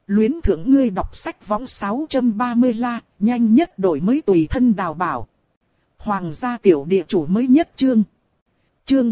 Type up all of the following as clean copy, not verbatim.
Luyến thưởng ngươi đọc sách võng 630 la, nhanh nhất đổi mới tùy thân đào bảo. Hoàng gia tiểu địa chủ mới nhất chương. Chương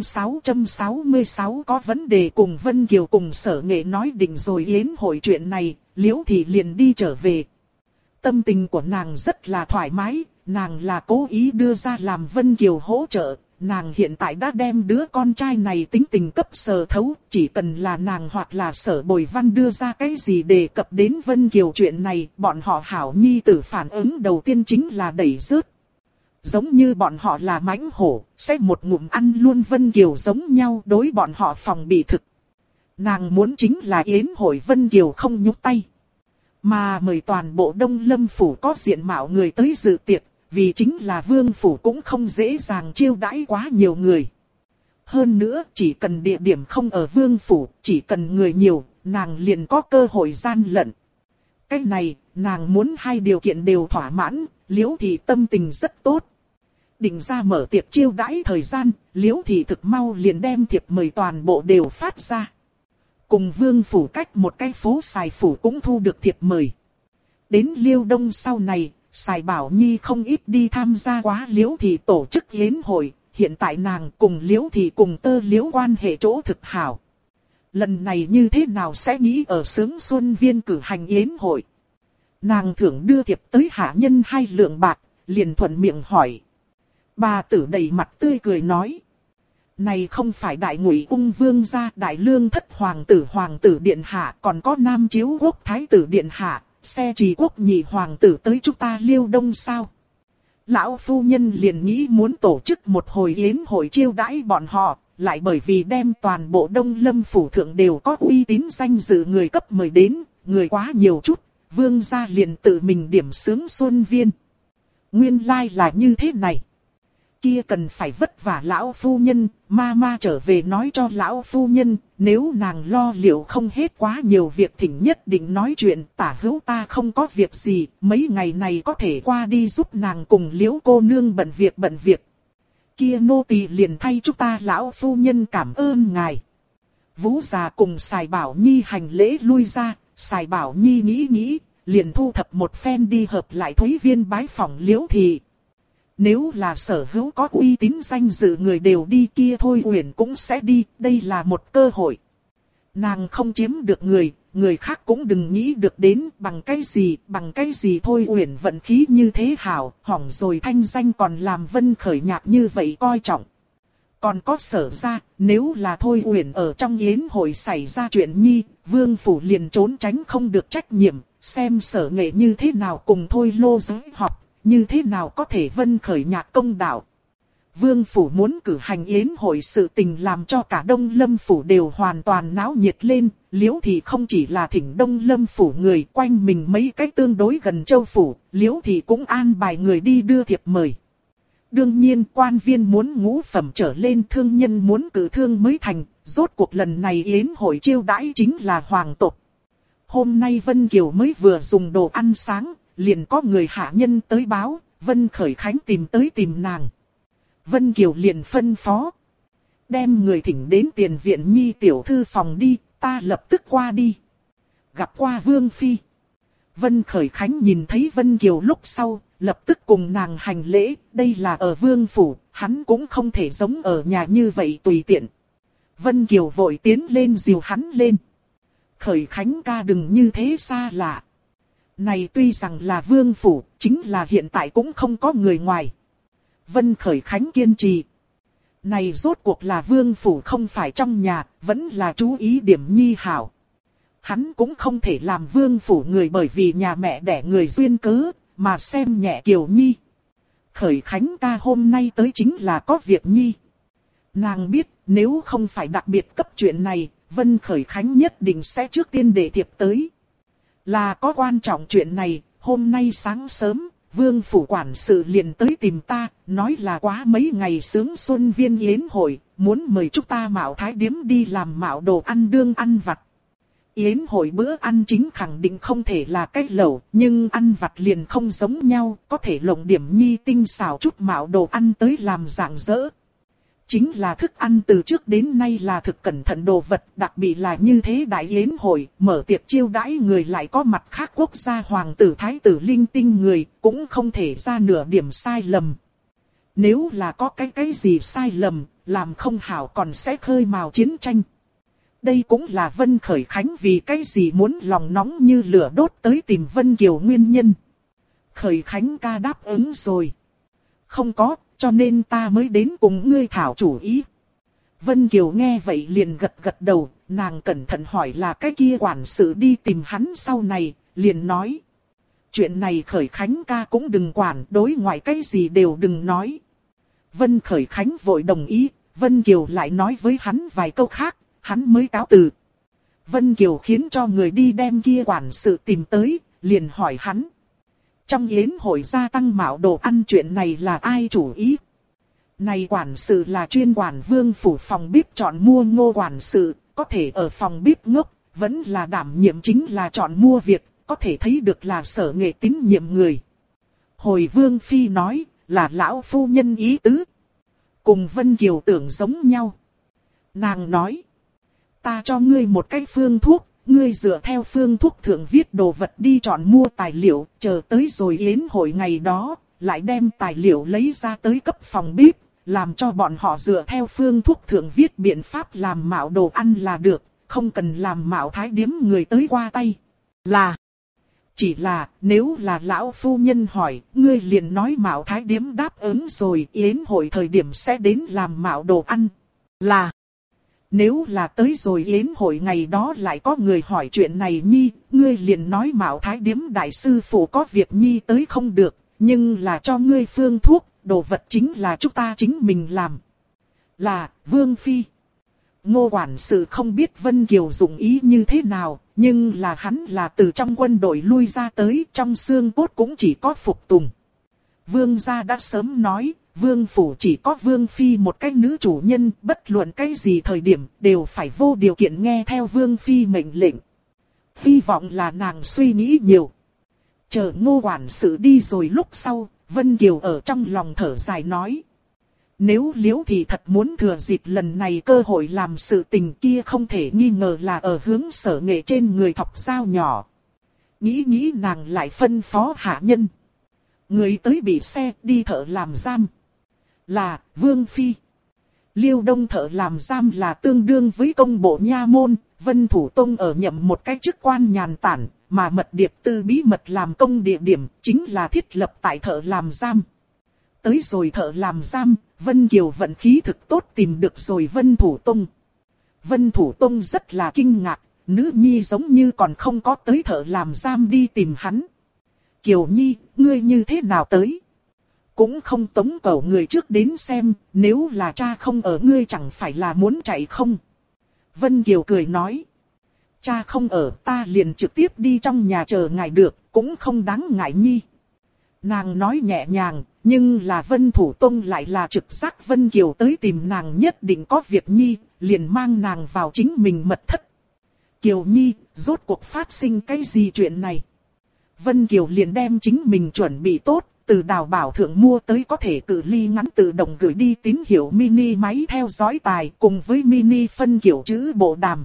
666 có vấn đề cùng Vân Kiều cùng Sở Nghệ nói định rồi yến hội chuyện này, Liễu Thị liền đi trở về. Tâm tình của nàng rất là thoải mái, nàng là cố ý đưa ra làm Vân Kiều hỗ trợ. Nàng hiện tại đã đem đứa con trai này tính tình cấp Sở thấu, chỉ cần là nàng hoặc là Sở Bồi Văn đưa ra cái gì đề cập đến Vân Kiều chuyện này, bọn họ hảo nhi tử phản ứng đầu tiên chính là đẩy rớt. Giống như bọn họ là mãnh hổ, sẽ một ngụm ăn luôn Vân Kiều giống nhau, đối bọn họ phòng bị thực. Nàng muốn chính là yến hội Vân Kiều không nhúc tay, mà mời toàn bộ Đông Lâm Phủ có diện mạo người tới dự tiệc. Vì chính là Vương Phủ cũng không dễ dàng chiêu đãi quá nhiều người. Hơn nữa, chỉ cần địa điểm không ở Vương Phủ, chỉ cần người nhiều, nàng liền có cơ hội gian lận. Cái này, nàng muốn hai điều kiện đều thỏa mãn, Liễu Thị tâm tình rất tốt. Định ra mở tiệc chiêu đãi thời gian, Liễu Thị thực mau liền đem thiệp mời toàn bộ đều phát ra. Cùng Vương Phủ cách một cái phố Sài Phủ cũng thu được thiệp mời. Đến Liêu Đông sau này, Sài Bảo Nhi không ít đi tham gia quá Liễu Thị tổ chức yến hội, hiện tại nàng cùng Liễu Thị cùng Tơ Liễu quan hệ chỗ thực hảo. Lần này như thế nào sẽ nghĩ ở Sướng Xuân Viên cử hành yến hội? Nàng thưởng đưa thiệp tới hạ nhân 2 lượng bạc, liền thuận miệng hỏi. Bà tử đầy mặt tươi cười nói. Này không phải Đại Ngụy Ung Vương gia, Đại Lương Thất Hoàng tử Điện Hạ, còn có Nam Chiếu Quốc Thái tử Điện Hạ. Xe Trì Quốc nhị hoàng tử tới chúng ta Liêu Đông sao? Lão phu nhân liền nghĩ muốn tổ chức một hồi yến hội chiêu đãi bọn họ, lại bởi vì đem toàn bộ Đông Lâm Phủ thượng đều có uy tín danh dự người cấp mời đến, người quá nhiều chút, vương gia liền tự mình điểm Sướng Xuân Viên. Nguyên lai là như thế này. Kia cần phải vất vả lão phu nhân, ma trở về nói cho lão phu nhân, nếu nàng lo liệu không hết quá nhiều việc thỉnh nhất định nói chuyện, tả hữu ta không có việc gì, mấy ngày này có thể qua đi giúp nàng cùng Liễu cô nương bận việc. Kia nô tỳ liền thay chúng ta lão phu nhân cảm ơn ngài. Vũ già cùng Sài Bảo Nhi hành lễ lui ra, Sài Bảo Nhi nghĩ, liền thu thập một phen đi hợp lại Thúy Viên bái phỏng Liễu Thị. Nếu là Sở hữu có uy tín danh dự người đều đi kia Thôi Uyển cũng sẽ đi, đây là một cơ hội. Nàng không chiếm được người khác cũng đừng nghĩ được đến bằng cái gì Thôi Uyển vận khí như thế hảo, hỏng rồi thanh danh còn làm Vân Khởi Nhạc như vậy coi trọng. Còn có Sở ra, nếu là Thôi Uyển ở trong yến hội xảy ra chuyện nhi, Vương Phủ liền trốn tránh không được trách nhiệm, xem Sở Nghệ như thế nào cùng Thôi Lô giới họp. Như thế nào có thể Vân Khởi Nhạc công đạo? Vương Phủ muốn cử hành yến hội sự tình làm cho cả Đông Lâm Phủ đều hoàn toàn náo nhiệt lên. Liễu Thị không chỉ là thỉnh Đông Lâm Phủ người, quanh mình mấy cái tương đối gần Châu Phủ, Liễu Thị cũng an bài người đi đưa thiệp mời. Đương nhiên quan viên muốn ngũ phẩm trở lên, thương nhân muốn cử thương mới thành. Rốt cuộc lần này yến hội chiêu đãi chính là hoàng tộc. Hôm nay Vân Kiều mới vừa dùng đồ ăn sáng, liền có người hạ nhân tới báo, Vân Khởi Khánh tìm nàng. Vân Kiều liền phân phó. Đem người thỉnh đến tiền viện Nhi tiểu thư phòng đi, ta lập tức qua đi. Gặp qua Vương Phi. Vân Khởi Khánh nhìn thấy Vân Kiều lúc sau, lập tức cùng nàng hành lễ, đây là ở Vương Phủ, hắn cũng không thể giống ở nhà như vậy tùy tiện. Vân Kiều vội tiến lên dìu hắn lên. Khởi Khánh ca đừng như thế xa lạ. Này tuy rằng là Vương Phủ, chính là hiện tại cũng không có người ngoài. Vân Khởi Khánh kiên trì. Này rốt cuộc là Vương Phủ không phải trong nhà, vẫn là chú ý điểm nhi hảo. Hắn cũng không thể làm Vương Phủ người bởi vì nhà mẹ đẻ người duyên cớ, mà xem nhẹ Kiều Nhi. Khởi Khánh ca hôm nay tới chính là có việc nhi. Nàng biết nếu không phải đặc biệt cấp chuyện này, Vân Khởi Khánh nhất định sẽ trước tiên đề thiệp tới. Là có quan trọng chuyện này, hôm nay sáng sớm, Vương Phủ quản sự liền tới tìm ta, nói là quá mấy ngày Sướng Xuân Viên yến hội, muốn mời chúng ta Mạo Thái Điếm đi làm mạo đồ ăn đương ăn vặt. Yến hội bữa ăn chính khẳng định không thể là cái lẩu, nhưng ăn vặt liền không giống nhau, có thể lồng điểm nhi tinh xảo chút mạo đồ ăn tới làm rạng rỡ. Chính là thức ăn từ trước đến nay là thực cẩn thận đồ vật, đặc biệt là như thế đại yến hội, mở tiệc chiêu đãi người lại có mặt khác quốc gia hoàng tử thái tử linh tinh người, cũng không thể ra nửa điểm sai lầm. Nếu là có cái gì sai lầm, làm không hảo còn sẽ khơi mào chiến tranh. Đây cũng là Vân Khởi Khánh vì cái gì muốn lòng nóng như lửa đốt tới tìm Vân Kiều nguyên nhân. Khởi Khánh ca đáp ứng rồi. Không có, cho nên ta mới đến cùng ngươi thảo chủ ý. Vân Kiều nghe vậy liền gật gật đầu, nàng cẩn thận hỏi là cái kia quản sự đi tìm hắn sau này, liền nói. Chuyện này Khởi Khánh ca cũng đừng quản, đối ngoại cái gì đều đừng nói. Vân Khởi Khánh vội đồng ý, Vân Kiều lại nói với hắn vài câu khác, hắn mới cáo từ. Vân Kiều khiến cho người đi đem kia quản sự tìm tới, liền hỏi hắn. Trong yến hội gia tăng mạo đồ ăn chuyện này là ai chủ ý? Này quản sự là chuyên quản vương phủ phòng bếp chọn mua Ngô quản sự, có thể ở phòng bếp ngốc, vẫn là đảm nhiệm chính là chọn mua việc, có thể thấy được là sở nghệ tín nhiệm người. Hồi vương phi nói, là lão phu nhân ý tứ. Cùng Vân Kiều tưởng giống nhau. Nàng nói, ta cho ngươi một cái phương thuốc, ngươi dựa theo phương thuốc thượng viết đồ vật đi chọn mua tài liệu, chờ tới rồi yến hội ngày đó, lại đem tài liệu lấy ra tới cấp phòng bếp, làm cho bọn họ dựa theo phương thuốc thượng viết biện pháp làm mạo đồ ăn là được, không cần làm mạo thái điếm người tới qua tay. Chỉ là, nếu là lão phu nhân hỏi, ngươi liền nói mạo thái điếm đáp ứng rồi, yến hội thời điểm sẽ đến làm mạo đồ ăn. Nếu là tới rồi yến hội ngày đó lại có người hỏi chuyện này nhi, ngươi liền nói mạo thái điếm đại sư phụ có việc nhi tới không được, nhưng là cho ngươi phương thuốc, đồ vật chính là chúng ta chính mình làm. Vương phi. Ngô quản sự không biết Vân Kiều dụng ý như thế nào, nhưng là hắn là từ trong quân đội lui ra tới, trong xương cốt cũng chỉ có phục tùng. Vương gia đã sớm nói, vương phủ chỉ có vương phi một cái nữ chủ nhân, bất luận cái gì thời điểm, đều phải vô điều kiện nghe theo vương phi mệnh lệnh. Hy vọng là nàng suy nghĩ nhiều. Chờ Ngô quản sự đi rồi lúc sau, Vân Kiều ở trong lòng thở dài nói. Nếu Liễu thì thật muốn thừa dịp lần này cơ hội làm sự tình kia không thể nghi ngờ là ở hướng sở nghệ trên người thọc dao nhỏ. Nghĩ nàng lại phân phó hạ nhân. Người tới bị xe đi thợ làm giam. Là Vương Phi. Liêu Đông thợ làm giam là tương đương với công bộ nha môn. Vân Thủ Tông ở nhậm một cái chức quan nhàn tản. Mà mật điệp tư bí mật làm công địa điểm chính là thiết lập tại thợ làm giam. Tới rồi thợ làm giam, Vân Kiều vận khí thực tốt tìm được rồi Vân Thủ Tông. Vân Thủ Tông rất là kinh ngạc, nữ nhi giống như còn không có tới thợ làm giam đi tìm hắn. Kiều Nhi, ngươi như thế nào tới? Cũng không tống cổ người trước đến xem, nếu là cha không ở ngươi chẳng phải là muốn chạy không? Vân Kiều cười nói. Cha không ở ta liền trực tiếp đi trong nhà chờ ngài được, cũng không đáng ngại nhi. Nàng nói nhẹ nhàng, nhưng là Vân Thủ Tông lại là trực giác Vân Kiều tới tìm nàng nhất định có việc nhi, liền mang nàng vào chính mình mật thất. Kiều Nhi, rốt cuộc phát sinh cái gì chuyện này? Vân Kiều liền đem chính mình chuẩn bị tốt, từ Đào Bảo thượng mua tới có thể cự ly ngắn tự động gửi đi tín hiệu mini máy theo dõi tài cùng với mini phân kiểu chữ bộ đàm.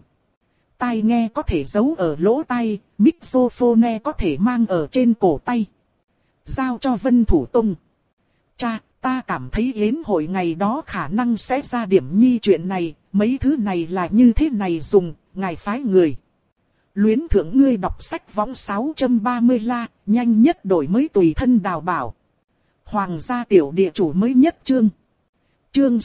Tai nghe có thể giấu ở lỗ tai, microphone có thể mang ở trên cổ tay. Giao cho Vân Thủ Tông. Cha, ta cảm thấy yến hội ngày đó khả năng sẽ ra điểm nhi chuyện này, mấy thứ này là như thế này dùng, ngài phái người. Luyến thượng ngươi đọc sách võng 630 la, nhanh nhất đổi mới tùy thân Đào Bảo. Hoàng gia tiểu địa chủ mới nhất chương. Chương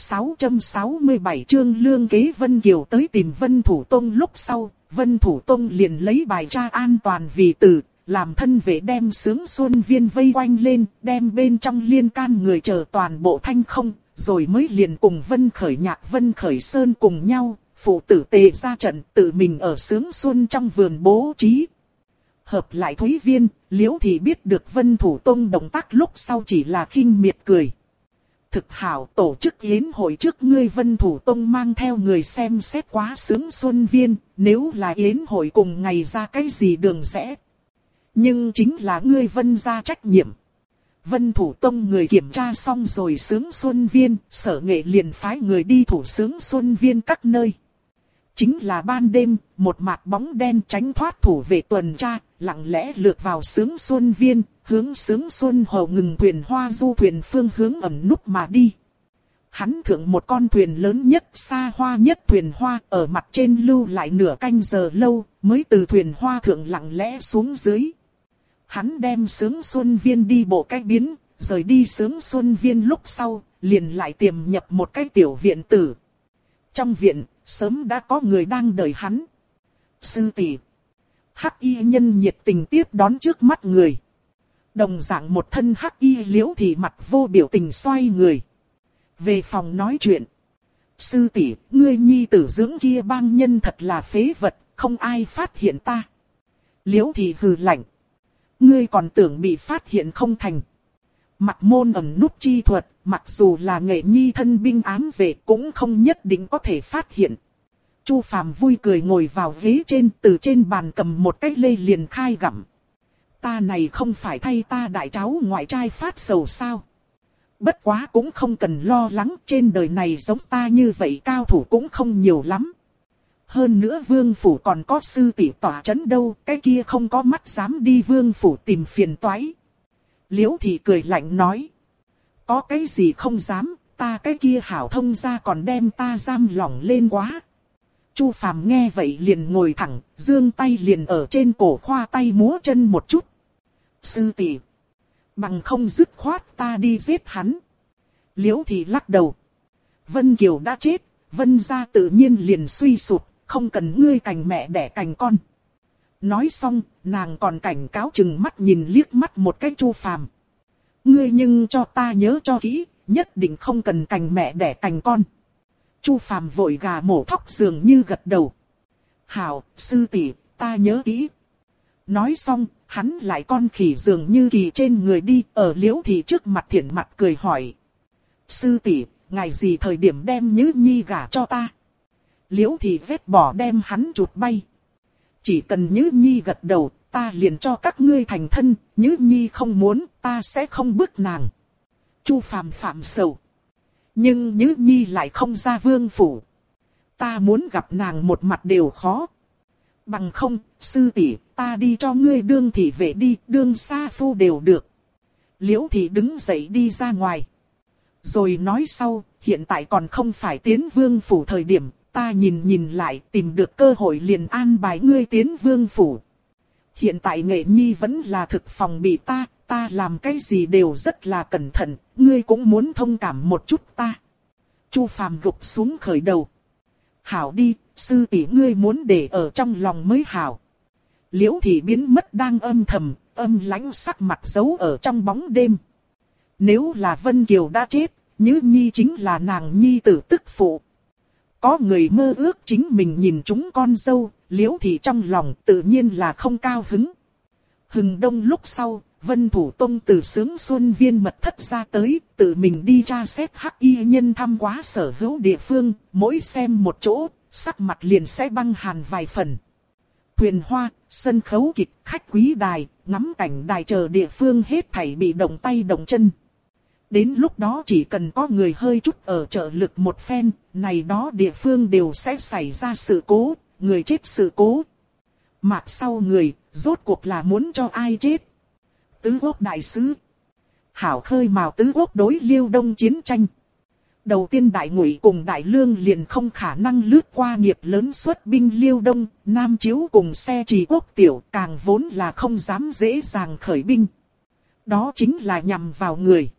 667 chương lương kế Vân Kiều tới tìm Vân Thủ Tông lúc sau, Vân Thủ Tông liền lấy bài tra an toàn vì từ, làm thân vệ đem Sướng Xuân Viên vây quanh lên, đem bên trong liên can người chờ toàn bộ thanh không, rồi mới liền cùng Vân Khởi Nhạc Vân Khởi Sơn cùng nhau, phụ tử tề ra trận tự mình ở Sướng Xuân trong vườn bố trí. Hợp lại Thúy Viên, Liễu thì biết được Vân Thủ Tông động tác lúc sau chỉ là khinh miệt cười. Thực hảo tổ chức yến hội trước ngươi Vân Thủ Tông mang theo người xem xét quá Sướng Xuân Viên, nếu là yến hội cùng ngày ra cái gì đường rẽ. Nhưng chính là ngươi Vân ra trách nhiệm. Vân Thủ Tông người kiểm tra xong rồi Sướng Xuân Viên, Sở Nghệ liền phái người đi thủ Sướng Xuân Viên các nơi. Chính là ban đêm, một mạt bóng đen tránh thoát thủ vệ tuần tra, lặng lẽ lược vào Sướng Xuân Viên, hướng Sướng Xuân Hồ ngừng thuyền hoa du thuyền phương hướng ẩn núp mà đi. Hắn thượng một con thuyền lớn nhất, xa hoa nhất thuyền hoa, ở mặt trên lưu lại nửa canh giờ lâu, mới từ thuyền hoa thượng lặng lẽ xuống dưới. Hắn đem Sướng Xuân Viên đi bộ cách biến, rời đi Sướng Xuân Viên lúc sau, liền lại tiềm nhập một cái tiểu viện tử. Trong viện, sớm đã có người đang đợi hắn. Sư tỷ. Hắc y nhân nhiệt tình tiếp đón trước mắt người. Đồng dạng một thân hắc y Liễu Thị mặt vô biểu tình xoay người. Về phòng nói chuyện. Sư tỷ, ngươi nhi tử dưỡng kia bang nhân thật là phế vật, không ai phát hiện ta. Liễu Thị hừ lạnh. Ngươi còn tưởng bị phát hiện không thành. Mặc môn ẩn núp chi thuật, mặc dù là nghệ nhi thân binh ám vệ cũng không nhất định có thể phát hiện. Chu Phàm vui cười ngồi vào ghế trên, từ trên bàn cầm một cái lê liền khai gặm. Ta này không phải thay ta đại cháu ngoại trai phát sầu sao? Bất quá cũng không cần lo lắng, trên đời này giống ta như vậy cao thủ cũng không nhiều lắm. Hơn nữa vương phủ còn có sư tỷ tỏa chấn đâu, cái kia không có mắt dám đi vương phủ tìm phiền toái. Liễu Thị cười lạnh nói. Có cái gì không dám, ta cái kia hảo thông gia còn đem ta giam lỏng lên quá. Chu Phàm nghe vậy liền ngồi thẳng, giương tay liền ở trên cổ khoa tay múa chân một chút. Sư tỷ, bằng không dứt khoát ta đi giết hắn. Liễu Thị lắc đầu. Vân Kiều đã chết, Vân gia tự nhiên liền suy sụp, không cần ngươi cành mẹ đẻ cành con. Nói xong, nàng còn cảnh cáo chừng mắt nhìn liếc mắt một cái Chu Phàm. Ngươi nhưng cho ta nhớ cho kỹ, nhất định không cần cành mẹ đẻ cành con. Chu Phàm vội gà mổ thóc dường như gật đầu. Hảo, sư tỷ, ta nhớ kỹ. Nói xong, hắn lại con khỉ dường như kỳ trên người đi, ở Liễu Thị trước mặt thiện mặt cười hỏi. Sư tỷ, ngày gì thời điểm đem Nhữ Nhi gả cho ta? Liễu Thị vết bỏ đem hắn chụp bay. Chỉ cần Nhữ Nhi gật đầu, ta liền cho các ngươi thành thân, Nhữ Nhi không muốn, ta sẽ không bức nàng. Chu Phàm phạm sầu. Nhưng Nhữ Nhi lại không ra vương phủ. Ta muốn gặp nàng một mặt đều khó. Bằng không, sư tỷ, ta đi cho ngươi đương thị vệ đi, đương sa phu đều được. Liễu Thị đứng dậy đi ra ngoài. Rồi nói sau, hiện tại còn không phải tiến vương phủ thời điểm, ta nhìn lại tìm được cơ hội liền an bài ngươi tiến vương phủ. Hiện tại Nghệ Nhi vẫn là thực phòng bị ta làm cái gì đều rất là cẩn thận, ngươi cũng muốn thông cảm một chút ta. Chu Phàm gục xuống khởi đầu. Hảo đi, sư tỷ ngươi muốn để ở trong lòng mới hảo. Liễu Thị biến mất đang âm thầm, âm lãnh sắc mặt giấu ở trong bóng đêm. Nếu là Vân Kiều đã chết, Nhữ Nhi chính là nàng nhi tử tức phụ. Có người mơ ước chính mình nhìn chúng con dâu, Liễu Thị trong lòng tự nhiên là không cao hứng. Hừng đông lúc sau, Vân Thủ Tông từ Sướng Xuân Viên mật thất ra tới, tự mình đi tra xét hắc y nhân thăm quá sở hữu địa phương, mỗi xem một chỗ, sắc mặt liền sẽ băng hàn vài phần. Thuyền hoa, sân khấu kịch, khách quý đài, ngắm cảnh đài chờ địa phương hết thảy bị động tay động chân. Đến lúc đó chỉ cần có người hơi chút ở trợ lực một phen, này đó địa phương đều sẽ xảy ra sự cố, người chết sự cố. Mạc sau người, rốt cuộc là muốn cho ai chết? Tứ Quốc đại sứ. Hảo khơi mào Tứ Quốc đối Liêu Đông chiến tranh. Đầu tiên Đại Ngụy cùng Đại Lương liền không khả năng lướt qua nghiệp lớn xuất binh Liêu Đông, Nam Chiếu cùng xe trì quốc tiểu càng vốn là không dám dễ dàng khởi binh. Đó chính là nhằm vào người.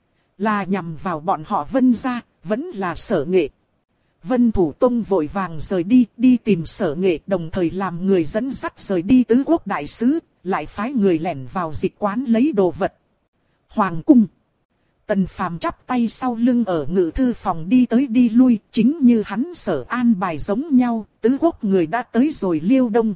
Là nhằm vào bọn họ Vân gia, vẫn là Sở Nghệ. Vân Thủ Tông vội vàng rời đi, đi tìm Sở Nghệ, đồng thời làm người dẫn dắt rời đi Tứ Quốc đại sứ, lại phái người lẻn vào dịch quán lấy đồ vật. Hoàng cung. Tần Phàm chắp tay sau lưng ở ngự thư phòng đi tới đi lui, chính như hắn sở an bài giống nhau, Tứ Quốc người đã tới rồi Liêu Đông.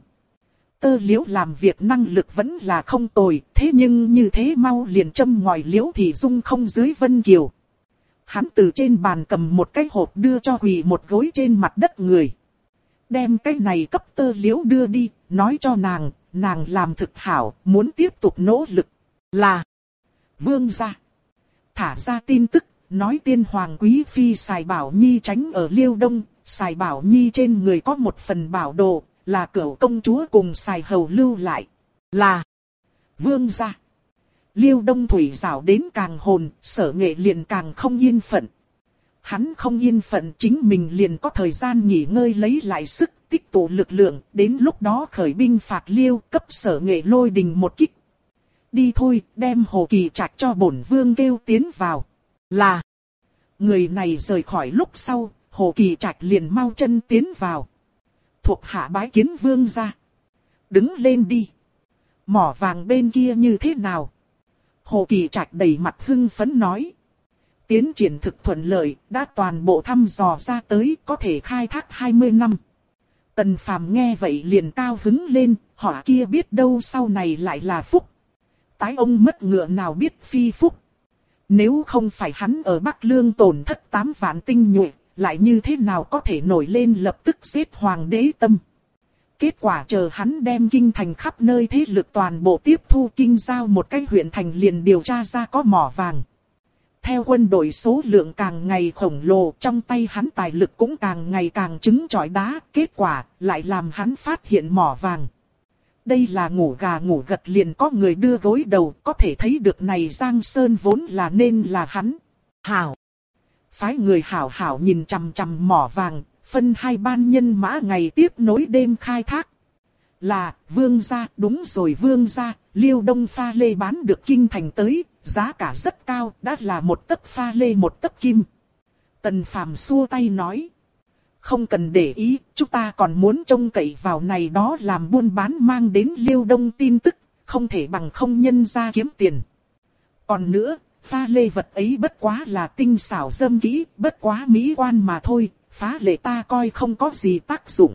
Tơ Liễu làm việc năng lực vẫn là không tồi, thế nhưng như thế mau liền châm ngòi Liễu thì dung không dưới Vân Kiều. Hắn từ trên bàn cầm một cái hộp đưa cho quỳ một gối trên mặt đất người. Đem cái này cấp Tơ Liễu đưa đi, nói cho nàng làm thực hảo, muốn tiếp tục nỗ lực. Là. Vương gia thả ra tin tức, nói tiên hoàng quý phi Sài Bảo Nhi tránh ở Liêu Đông, Sài Bảo Nhi trên người có một phần bảo đồ, là cửu công chúa cùng Sài Hầu lưu lại. Là Vương gia. Liêu Đông thủy rảo đến càng hồn, Sở Nghệ liền càng không yên phận. Hắn không yên phận chính mình liền có thời gian nghỉ ngơi lấy lại sức, tích tụ lực lượng, đến lúc đó khởi binh phạt Liêu, cấp Sở Nghệ lôi đình một kích. Đi thôi, đem Hồ Kỳ Trạch cho bổn vương kêu tiến vào. Là người này rời khỏi lúc sau, Hồ Kỳ Trạch liền mau chân tiến vào. Thuộc hạ bái kiến vương gia. Đứng lên đi. Mỏ vàng bên kia như thế nào? Hồ Kỳ Trạch đầy mặt hưng phấn nói. Tiến triển thực thuận lợi, đã toàn bộ thăm dò ra tới, có thể khai thác 20 năm. Tần Phàm nghe vậy liền cao hứng lên, họ kia biết đâu sau này lại là phúc. Tái ông mất ngựa nào biết phi phúc. Nếu không phải hắn ở Bắc Lương tổn thất 8 vạn tinh nhuệ, lại như thế nào có thể nổi lên lập tức giết hoàng đế Tâm. Kết quả chờ hắn đem kinh thành khắp nơi thế lực toàn bộ tiếp thu kinh giao một cái huyện thành liền điều tra ra có mỏ vàng. Theo quân đội số lượng càng ngày khổng lồ, trong tay hắn tài lực cũng càng ngày càng trứng trọi đá, kết quả lại làm hắn phát hiện mỏ vàng. Đây là ngủ gà ngủ gật liền có người đưa gối đầu, có thể thấy được này Giang Sơn vốn là nên là hắn. Hảo. Phái người hảo hảo nhìn chằm chằm mỏ vàng, phân hai ban nhân mã ngày tiếp nối đêm khai thác. Là, vương gia, đúng rồi vương gia, Liêu Đông pha lê bán được kinh thành tới, giá cả rất cao, đã là một tấc pha lê một tấc kim. Tần Phàm xua tay nói. Không cần để ý, chúng ta còn muốn trông cậy vào này đó làm buôn bán mang đến Liêu Đông tin tức, không thể bằng không nhân ra kiếm tiền. Còn nữa, pha lê vật ấy bất quá là tinh xảo dâm kỹ, bất quá mỹ quan mà thôi, phá lệ ta coi không có gì tác dụng.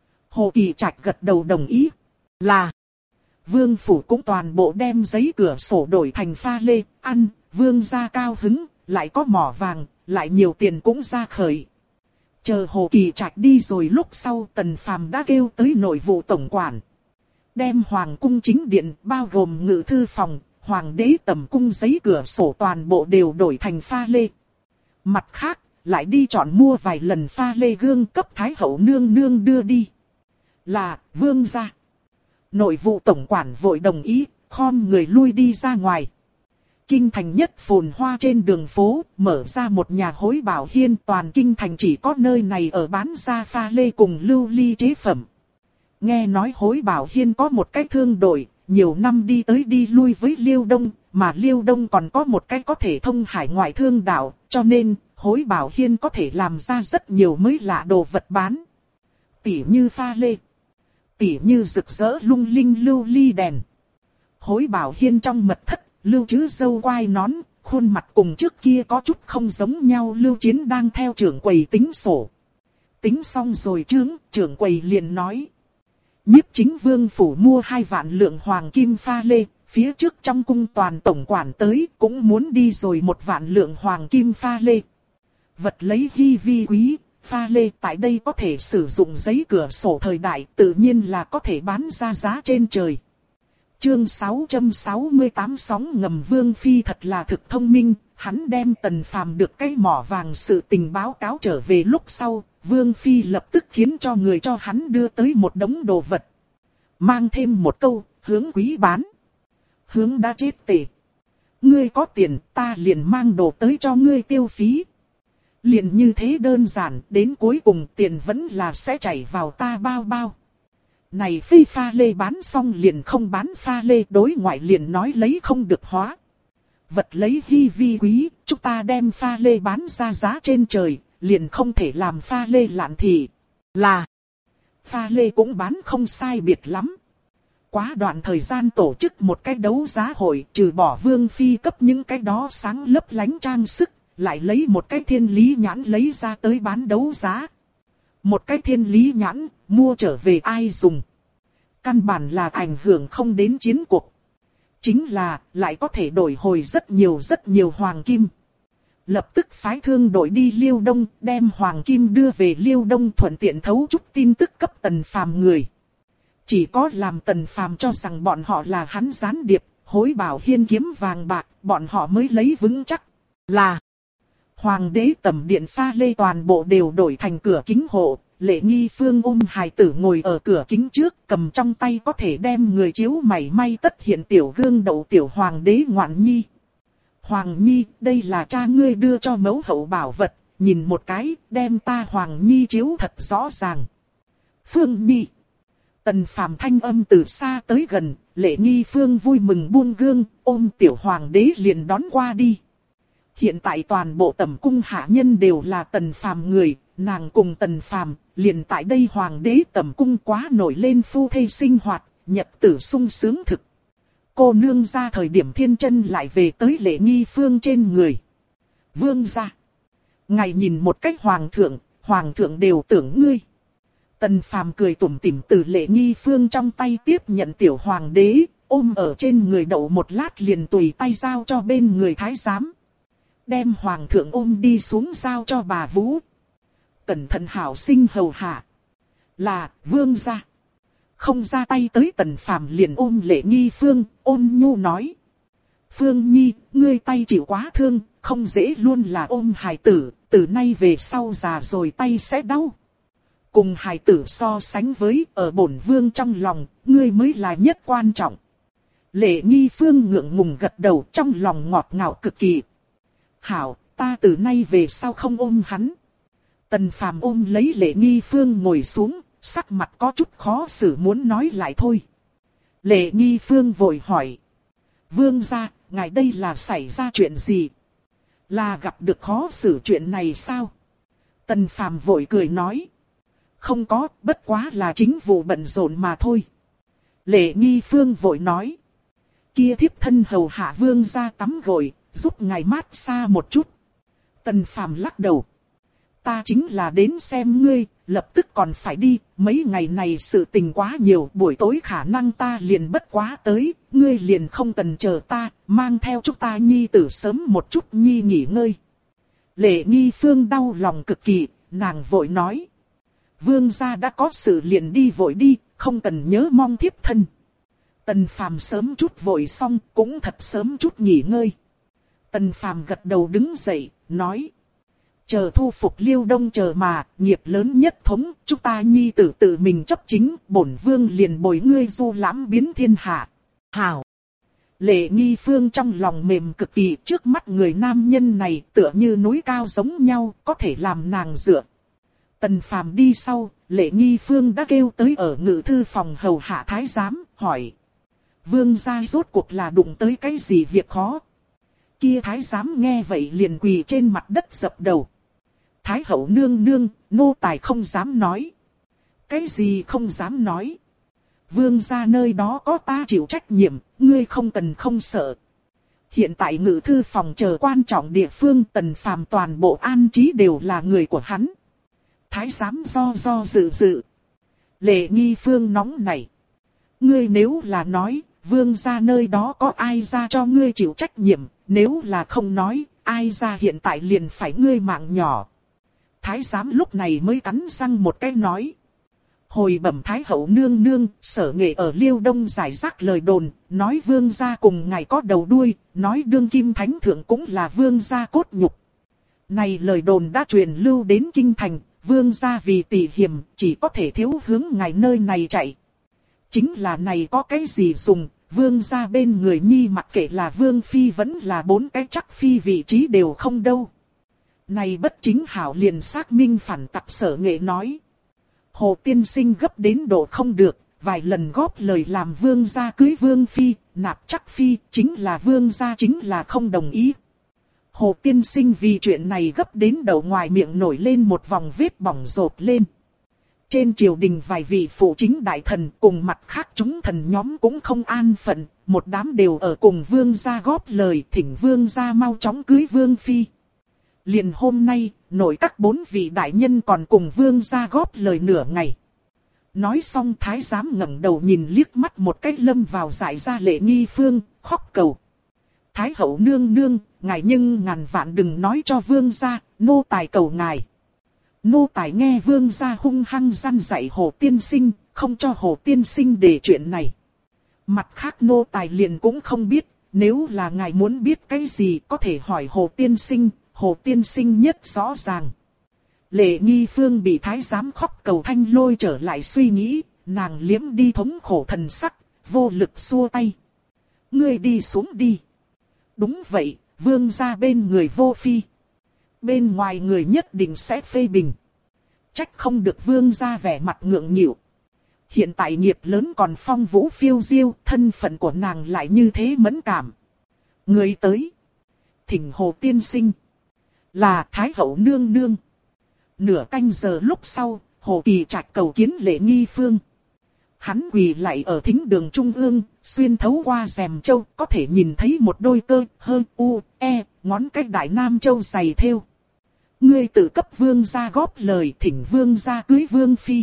Hồ Kỳ Trạch gật đầu đồng ý. Là vương phủ cũng toàn bộ đem giấy cửa sổ đổi thành pha lê, ăn, vương gia cao hứng, lại có mỏ vàng, lại nhiều tiền cũng ra khởi. Chờ Hồ Kỳ Trạch đi rồi lúc sau Tần Phàm đã kêu tới nội vụ tổng quản. Đem hoàng cung chính điện bao gồm ngự thư phòng, hoàng đế tầm cung giấy cửa sổ toàn bộ đều đổi thành pha lê. Mặt khác, lại đi chọn mua vài lần pha lê gương cấp Thái hậu nương nương đưa đi. Là, vương gia. Nội vụ tổng quản vội đồng ý, khom người lui đi ra ngoài. Kinh thành nhất phồn hoa trên đường phố, mở ra một nhà hối bảo hiên, toàn kinh thành chỉ có nơi này ở bán ra pha lê cùng lưu ly chế phẩm. Nghe nói hối bảo hiên có một cái thương đội, nhiều năm đi tới đi lui với Liêu Đông, mà Liêu Đông còn có một cái có thể thông hải ngoại thương đạo, cho nên hối bảo hiên có thể làm ra rất nhiều mới lạ đồ vật bán. Tỉ như pha lê, tỉ như rực rỡ lung linh lưu ly đèn. Hối bảo hiên trong mật thất, Lưu Trứ râu quai nón, khuôn mặt cùng trước kia có chút không giống nhau. Lưu Chiến đang theo trưởng quầy tính sổ. Tính xong rồi trưởng quầy liền nói. Nhiếp chính vương phủ mua 2 vạn lượng hoàng kim pha lê, phía trước trong cung toàn tổng quản tới cũng muốn đi rồi 1 vạn lượng hoàng kim pha lê. Vật lấy hy vi quý, pha lê tại đây có thể sử dụng giấy cửa sổ thời đại, tự nhiên là có thể bán ra giá trên trời. Chương 668 sóng ngầm Vương Phi thật là thực thông minh, hắn đem Tần Phàm được cái mỏ vàng sự tình báo cáo trở về lúc sau, Vương Phi lập tức khiến cho người cho hắn đưa tới một đống đồ vật. Mang thêm một câu, hướng quý bán. Hướng đã chết tệ. Ngươi có tiền, ta liền mang đồ tới cho ngươi tiêu phí. Liền như thế đơn giản, đến cuối cùng tiền vẫn là sẽ chảy vào ta bao bao. Này phi pha lê bán xong liền không bán pha lê, đối ngoại liền nói lấy không được hóa. Vật lấy hy vi quý, chúng ta đem pha lê bán ra giá trên trời, liền không thể làm pha lê lạn thị. Là, pha lê cũng bán không sai biệt lắm. Quá đoạn thời gian tổ chức một cái đấu giá hội, trừ bỏ Vương Phi cấp những cái đó sáng lấp lánh trang sức, lại lấy một cái thiên lý nhãn lấy ra tới bán đấu giá. Một cái thiên lý nhãn, mua trở về ai dùng. Căn bản là ảnh hưởng không đến chiến cuộc. Chính là, lại có thể đổi hồi rất nhiều hoàng kim. Lập tức phái thương đội đi Liêu Đông, đem hoàng kim đưa về Liêu Đông thuận tiện thấu chút tin tức cấp Tần Phàm người. Chỉ có làm Tần Phàm cho rằng bọn họ là hắn gián điệp, hối bảo hiên kiếm vàng bạc, bọn họ mới lấy vững chắc. Là Hoàng đế tẩm điện pha lê toàn bộ đều đổi thành cửa kính hộ. Lệ Nghi Phương ôm hài tử ngồi ở cửa kính trước, cầm trong tay có thể đem người chiếu mảy may tất hiện tiểu gương đậu tiểu hoàng đế ngoạn nhi. Hoàng nhi, đây là cha ngươi đưa cho mẫu hậu bảo vật, nhìn một cái, đem ta hoàng nhi chiếu thật rõ ràng. Phương nhi. Tần Phàm thanh âm từ xa tới gần, Lệ Nghi Phương vui mừng buông gương, ôm tiểu hoàng đế liền đón qua đi. Hiện tại toàn bộ tẩm cung hạ nhân đều là Tần Phàm người, nàng cùng Tần Phàm liền tại đây hoàng đế tẩm cung quá nổi lên phu thê sinh hoạt, nhật tử sung sướng thực. Cô nương ra thời điểm thiên chân lại về tới Lệ Nghi Phương trên người. Vương gia, ngài nhìn một cách hoàng thượng đều tưởng ngươi. Tần Phàm cười tủm tỉm từ Lệ Nghi Phương trong tay tiếp nhận tiểu hoàng đế, ôm ở trên người đậu một lát liền tùy tay giao cho bên người thái giám. Đem hoàng thượng ôm đi xuống giao cho bà Vũ. Cẩn thận hảo sinh hầu hạ. Là, vương gia. Không ra tay tới Tần Phàm liền ôm Lệ Nghi Phương, ôn nhu nói. Phương nhi, ngươi tay chịu quá thương, không dễ luôn là ôm hài tử, từ nay về sau già rồi tay sẽ đau. Cùng hài tử so sánh với, ở bổn vương trong lòng, ngươi mới là nhất quan trọng. Lệ Nghi Phương ngượng ngùng gật đầu, trong lòng ngọt ngào cực kỳ. Hảo, ta từ nay về sau không ôm hắn. Tần Phàm ôm lấy Lệ Nghi Phương ngồi xuống, sắc mặt có chút khó xử muốn nói lại thôi. Lệ Nghi Phương vội hỏi. Vương gia, ngài đây là xảy ra chuyện gì? Là gặp được khó xử chuyện này sao? Tần Phàm vội cười nói. Không có, bất quá là chính vụ bận rộn mà thôi. Lệ Nghi Phương vội nói. Kia thiếp thân hầu hạ vương gia tắm gội, giúp ngài mát xa một chút. Tần Phàm lắc đầu. Ta chính là đến xem ngươi, lập tức còn phải đi, mấy ngày này sự tình quá nhiều, buổi tối khả năng ta liền bất quá tới, ngươi liền không cần chờ ta, mang theo chúng ta nhi tử sớm một chút nhi nghỉ ngơi. Lệ Nghi Phương đau lòng cực kỳ, nàng vội nói. Vương gia đã có sự liền đi vội đi, không cần nhớ mong thiếp thân. Tần Phàm sớm chút vội xong, cũng thật sớm chút nghỉ ngơi. Tần Phàm gật đầu đứng dậy, nói. Chờ thu phục Liêu Đông chờ mà, nghiệp lớn nhất thống, chúng ta nhi tử tự mình chấp chính, bổn vương liền bồi ngươi du lãm biến thiên hạ. Hảo! Lệ Nghi Phương trong lòng mềm cực kỳ, trước mắt người nam nhân này tựa như núi cao giống nhau, có thể làm nàng dựa. Tần Phàm đi sau, Lệ Nghi Phương đã kêu tới ở ngự thư phòng hầu hạ thái giám, hỏi. Vương gia rốt cuộc là đụng tới cái gì việc khó? Kia thái giám nghe vậy liền quỳ trên mặt đất dập đầu. Thái hậu nương nương, nô tài không dám nói. Cái gì không dám nói? Vương gia nơi đó có ta chịu trách nhiệm, ngươi không cần không sợ. Hiện tại ngự thư phòng chờ quan trọng địa phương Tần Phàm toàn bộ an trí đều là người của hắn. Thái giám do dự. Lệ Nghi Phương nóng nảy. Ngươi nếu là nói, vương gia nơi đó có ai ra cho ngươi chịu trách nhiệm, nếu là không nói, ai ra hiện tại liền phải ngươi mạng nhỏ. Thái giám lúc này mới cắn răng một cái nói. Hồi bẩm Thái hậu nương nương, sở nghệ ở Liêu Đông giải rác lời đồn, nói vương gia cùng ngài có đầu đuôi, nói đương kim thánh thượng cũng là vương gia cốt nhục. Này lời đồn đã truyền lưu đến kinh thành, vương gia vì tỉ hiểm, chỉ có thể thiếu hướng ngài nơi này chạy. Chính là này có cái gì dùng, vương gia bên người nhi mặc kệ là vương phi vẫn là 4 cái chắc phi vị trí đều không đâu. Này bất chính hảo liền xác minh phản tặc sở nghệ nói. Hồ tiên sinh gấp đến độ không được, vài lần góp lời làm vương gia cưới vương phi, nạp chắc phi, chính là vương gia chính là không đồng ý. Hồ tiên sinh vì chuyện này gấp đến đầu ngoài miệng nổi lên một vòng vết bỏng rộp lên. Trên triều đình vài vị phụ chính đại thần cùng mặt khác chúng thần nhóm cũng không an phận, một đám đều ở cùng vương gia góp lời thỉnh vương gia mau chóng cưới vương phi. Liền hôm nay, nội các 4 vị đại nhân còn cùng vương gia góp lời nửa ngày. Nói xong thái giám ngẩng đầu nhìn liếc mắt một cái lâm vào dại ra Lệ Nghi Phương, khóc cầu. Thái hậu nương nương, ngài nhưng ngàn vạn đừng nói cho vương gia, nô tài cầu ngài. Nô tài nghe vương gia hung hăng răn dạy Hồ tiên sinh, không cho Hồ tiên sinh để chuyện này. Mặt khác nô tài liền cũng không biết, nếu là ngài muốn biết cái gì có thể hỏi Hồ Tiên Sinh, Hồ Tiên Sinh nhất rõ ràng. Lệ Nghi Phương bị thái giám khóc cầu thanh lôi trở lại suy nghĩ, nàng liếm đi thống khổ thần sắc, vô lực xua tay. Ngươi đi xuống đi. Đúng vậy, vương gia bên người vô phi. Bên ngoài người nhất định sẽ phê bình. Trách không được vương gia vẻ mặt ngượng nghịu. Hiện tại nghiệp lớn còn phong vũ phiêu diêu, thân phận của nàng lại như thế mẫn cảm. Người tới. Thỉnh Hồ Tiên Sinh. Là Thái hậu nương nương. Nửa canh giờ lúc sau, Hồ Kỳ Trạch cầu kiến Lệ Nghi Phương. Hắn quỳ lại ở thính đường trung ương, xuyên thấu qua rèm châu, có thể nhìn thấy một đôi cơ, hơ, u, e, ngón cái đại nam châu dày thêu. Ngươi tự cấp vương gia góp lời thỉnh vương gia cưới vương phi.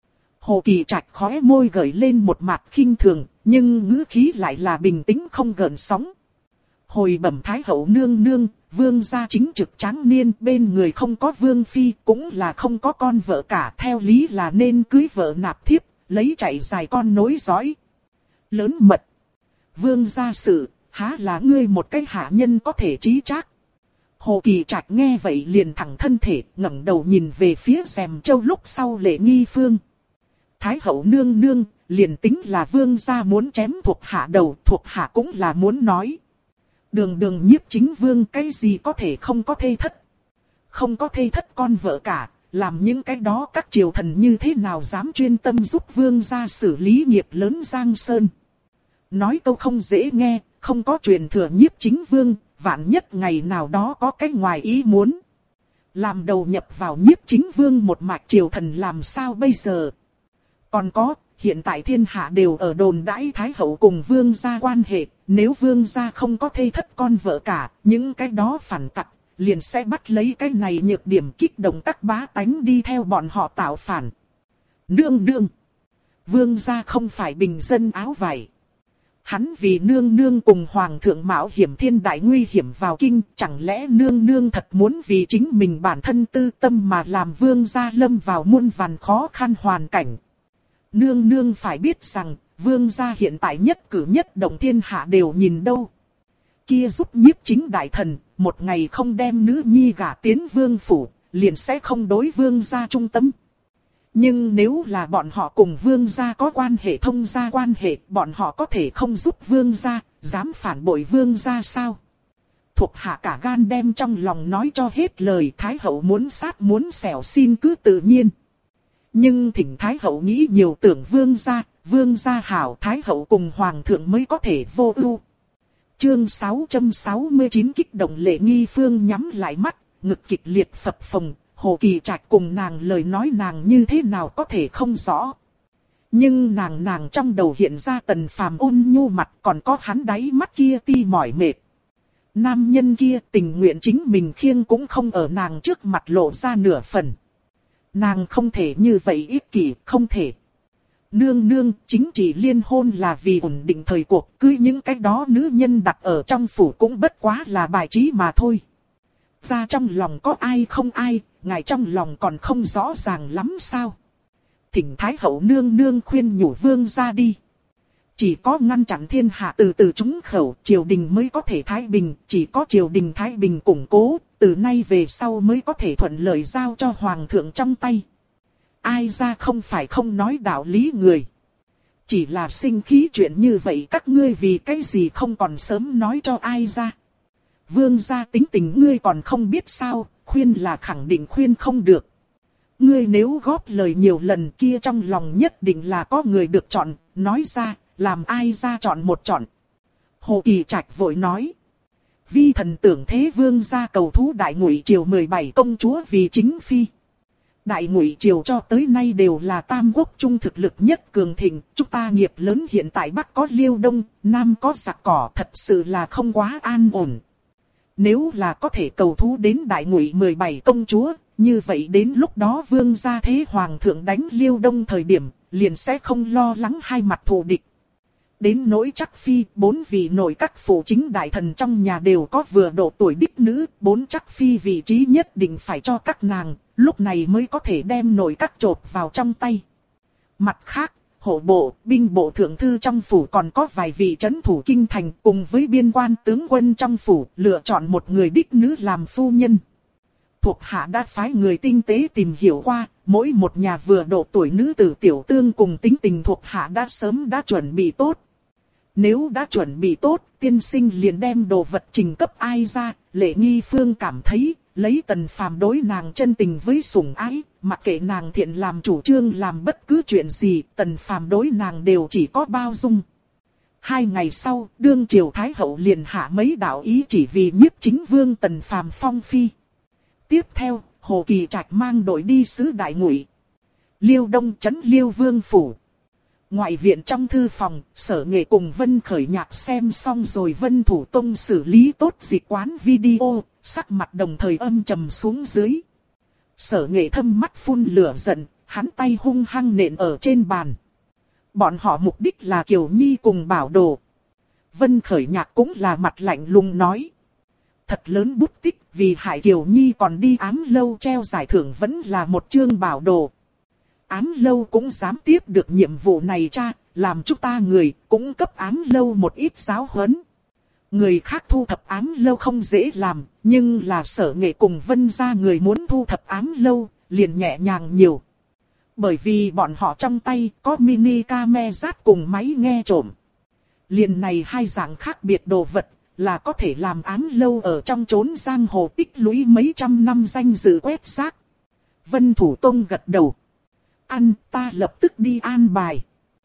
Hồ Kỳ Trạch khóe môi gợi lên một mặt khinh thường, nhưng ngữ khí lại là bình tĩnh không gợn sóng. Hồi bẩm Thái hậu nương nương, vương gia chính trực tráng niên, bên người không có vương phi, cũng là không có con vợ cả, theo lý là nên cưới vợ nạp thiếp, lấy chạy dài con nối dõi. Lớn mật. Vương gia sự, há là ngươi một cái hạ nhân có thể trí trác. Hồ Kỳ Trạch nghe vậy liền thẳng thân thể, ngẩng đầu nhìn về phía rèm châu lúc sau Lệ Nghi Phương. Thái hậu nương nương, liền tính là vương gia muốn chém thuộc hạ đầu, thuộc hạ cũng là muốn nói. Đường đường nhiếp chính vương cái gì có thể không có thê thất. Không có thê thất con vợ cả, làm những cái đó các triều thần như thế nào dám chuyên tâm giúp vương gia xử lý nghiệp lớn Giang Sơn. Nói câu không dễ nghe, không có truyền thừa nhiếp chính vương, vạn nhất ngày nào đó có cái ngoài ý muốn. Làm đầu nhập vào nhiếp chính vương một mạch triều thần làm sao bây giờ? Còn có, hiện tại thiên hạ đều ở đồn đãi Thái hậu cùng vương gia quan hệ, nếu vương gia không có thê thất con vợ cả, những cái đó phản tặc, liền sẽ bắt lấy cái này nhược điểm kích động các bá tánh đi theo bọn họ tạo phản. Nương nương! Vương gia không phải bình dân áo vải. Hắn vì nương nương cùng hoàng thượng mạo hiểm thiên đại nguy hiểm vào kinh, chẳng lẽ nương nương thật muốn vì chính mình bản thân tư tâm mà làm vương gia lâm vào muôn vàn khó khăn hoàn cảnh. Nương nương phải biết rằng, vương gia hiện tại nhất cử nhất động thiên hạ đều nhìn đâu. Kia giúp nhiếp chính đại thần, một ngày không đem nữ nhi gả tiến vương phủ, liền sẽ không đối vương gia trung tâm. Nhưng nếu là bọn họ cùng vương gia có quan hệ thông gia quan hệ, bọn họ có thể không giúp vương gia, dám phản bội vương gia sao? Thuộc hạ cả gan đem trong lòng nói cho hết lời, Thái hậu muốn sát muốn xẻo xin cứ tự nhiên. Nhưng thỉnh Thái hậu nghĩ nhiều tưởng vương gia hảo Thái hậu cùng hoàng thượng mới có thể vô ưu. Chương 669 kích động Lệ Nghi Phương nhắm lại mắt, ngực kịch liệt phập phồng, Hồ Kỳ Trạch cùng nàng lời nói nàng như thế nào có thể không rõ. Nhưng nàng trong đầu hiện ra Tần Phàm ôn nhu mặt, còn có hắn đáy mắt kia ti mỏi mệt. Nam nhân kia tình nguyện chính mình khiêng cũng không ở nàng trước mặt lộ ra nửa phần. Nàng không thể như vậy ích kỷ, không thể. Nương nương, chính trị liên hôn là vì ổn định thời cuộc, cưới những cái đó nữ nhân đặt ở trong phủ cũng bất quá là bài trí mà thôi. Ra trong lòng có ai không ai, ngài trong lòng còn không rõ ràng lắm sao? Thỉnh Thái hậu nương nương khuyên nhủ vương ra đi. Chỉ có ngăn chặn thiên hạ từ trúng khẩu, triều đình mới có thể thái bình, chỉ có triều đình thái bình củng cố, từ nay về sau mới có thể thuận lợi giao cho hoàng thượng trong tay. Ai ra không phải không nói đạo lý người. Chỉ là sinh khí chuyện như vậy các ngươi vì cái gì không còn sớm nói cho ai ra. Vương gia tính tình ngươi còn không biết sao, khuyên là khẳng định khuyên không được. Ngươi nếu góp lời nhiều lần kia trong lòng nhất định là có người được chọn, nói ra, làm ai ra chọn một chọn. Hồ Kỳ Trạch vội nói. Vi thần tưởng thế vương gia cầu thú Đại Ngụy Triều 17 công chúa vì chính phi. Đại Ngụy Triều cho tới nay đều là tam quốc trung thực lực nhất cường thịnh, chúng ta nghiệp lớn hiện tại Bắc có Liêu Đông, Nam có Giặc Cỏ, thật sự là không quá an ổn. Nếu là có thể cầu thú đến Đại Ngụy 17 công chúa, như vậy đến lúc đó vương gia thế hoàng thượng đánh Liêu Đông thời điểm, liền sẽ không lo lắng hai mặt thù địch. Đến nỗi Trắc phi, 4 vị nội các phụ chính đại thần trong nhà đều có vừa độ tuổi đích nữ, 4 Trắc phi vị trí nhất định phải cho các nàng, lúc này mới có thể đem nội các chộp vào trong tay. Mặt khác, hộ bộ, binh bộ thượng thư trong phủ còn có vài vị trấn thủ kinh thành cùng với biên quan tướng quân trong phủ lựa chọn một người đích nữ làm phu nhân. Thuộc hạ đã phái người tinh tế tìm hiểu qua, mỗi một nhà vừa độ tuổi nữ tử tiểu tương cùng tính tình thuộc hạ đã sớm đã chuẩn bị tốt. Nếu đã chuẩn bị tốt, tiên sinh liền đem đồ vật trình cấp ai ra, Lệ Nghi Phương cảm thấy, lấy Tần Phàm đối nàng chân tình với sủng ái, mặc kệ nàng thiện làm chủ trương làm bất cứ chuyện gì, Tần Phàm đối nàng đều chỉ có bao dung. 2 ngày sau, đương triều Thái hậu liền hạ mấy đạo ý chỉ vì nhiếp chính vương Tần Phàm phong phi. Tiếp theo, Hồ Kỳ Trạch mang đội đi sứ Đại Ngụy. Liêu Đông trấn Liêu Vương phủ. Ngoại viện trong thư phòng, Sở Nghệ cùng Vân Khởi Nhạc xem xong rồi Vân Thủ Tông xử lý tốt dịch quán video, sắc mặt đồng thời âm trầm xuống dưới. Sở Nghệ thâm mắt phun lửa giận, hắn tay hung hăng nện ở trên bàn. Bọn họ mục đích là Kiều Nhi cùng Bảo Đồ. Vân Khởi Nhạc cũng là mặt lạnh lùng nói. Thật lớn bút tích, vì hại Kiều Nhi còn đi ám lâu treo giải thưởng vẫn là một chương Bảo Đồ. Ám lâu cũng dám tiếp được nhiệm vụ này cha, làm chúng ta người cũng cấp ám lâu một ít giáo huấn. Người khác thu thập ám lâu không dễ làm, nhưng là Sở Nghệ cùng Vân gia người muốn thu thập ám lâu, liền nhẹ nhàng nhiều. Bởi vì bọn họ trong tay có mini camera cùng máy nghe trộm. Liền này hai dạng khác biệt đồ vật, là có thể làm ám lâu ở trong chốn giang hồ tích lũy mấy trăm năm danh dự quét rác. Vân Thủ Tông gật đầu. Ta lập tức đi an bài.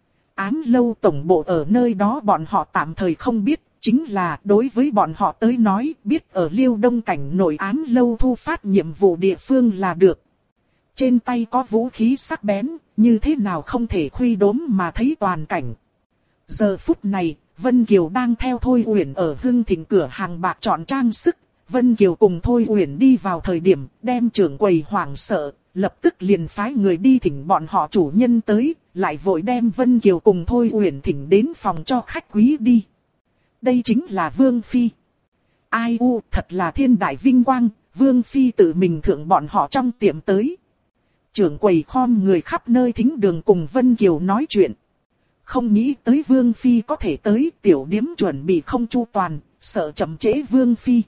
Ám lâu tổng bộ ở nơi đó bọn họ tạm thời không biết, chính là đối với bọn họ tới nói biết ở Liêu Đông cảnh nội ám lâu thu phát nhiệm vụ địa phương là được. Trên tay có vũ khí sắc bén, như thế nào không thể khuy đốm mà thấy toàn cảnh. Giờ phút này, Vân Kiều đang theo Thôi Uyển ở Hưng Thịnh cửa hàng bạc chọn trang sức. Vân Kiều cùng Thôi Uyển đi vào thời điểm đem trưởng quầy hoảng sợ, lập tức liền phái người đi thỉnh bọn họ chủ nhân tới, lại vội đem Vân Kiều cùng Thôi Uyển thỉnh đến phòng cho khách quý đi. Đây chính là Vương Phi. Ai u, thật là thiên đại vinh quang, Vương Phi tự mình thượng bọn họ trong tiệm tới. Trưởng quầy khom người khắp nơi thính đường cùng Vân Kiều nói chuyện. Không nghĩ tới Vương Phi có thể tới, tiểu điếm chuẩn bị không chu toàn, sợ chậm trễ Vương Phi.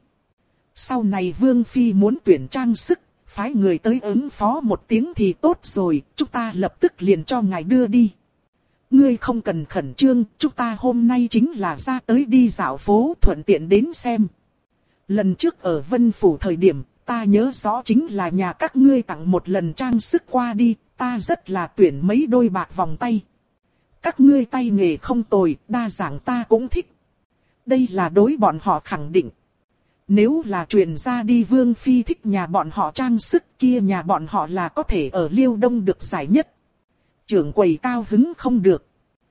Sau này Vương Phi muốn tuyển trang sức, phái người tới ứng phó một tiếng thì tốt rồi, chúng ta lập tức liền cho ngài đưa đi. Ngươi không cần khẩn trương, chúng ta hôm nay chính là ra tới đi dạo phố thuận tiện đến xem. Lần trước ở Vân Phủ thời điểm, ta nhớ rõ chính là nhà các ngươi tặng một lần trang sức qua đi, ta rất là tuyển mấy đôi bạc vòng tay. Các ngươi tay nghề không tồi, đa dạng ta cũng thích. Đây là đối bọn họ khẳng định. Nếu là truyền ra đi Vương Phi thích nhà bọn họ trang sức kia nhà bọn họ là có thể ở Liêu Đông được giải nhất. Trưởng quầy cao hứng không được.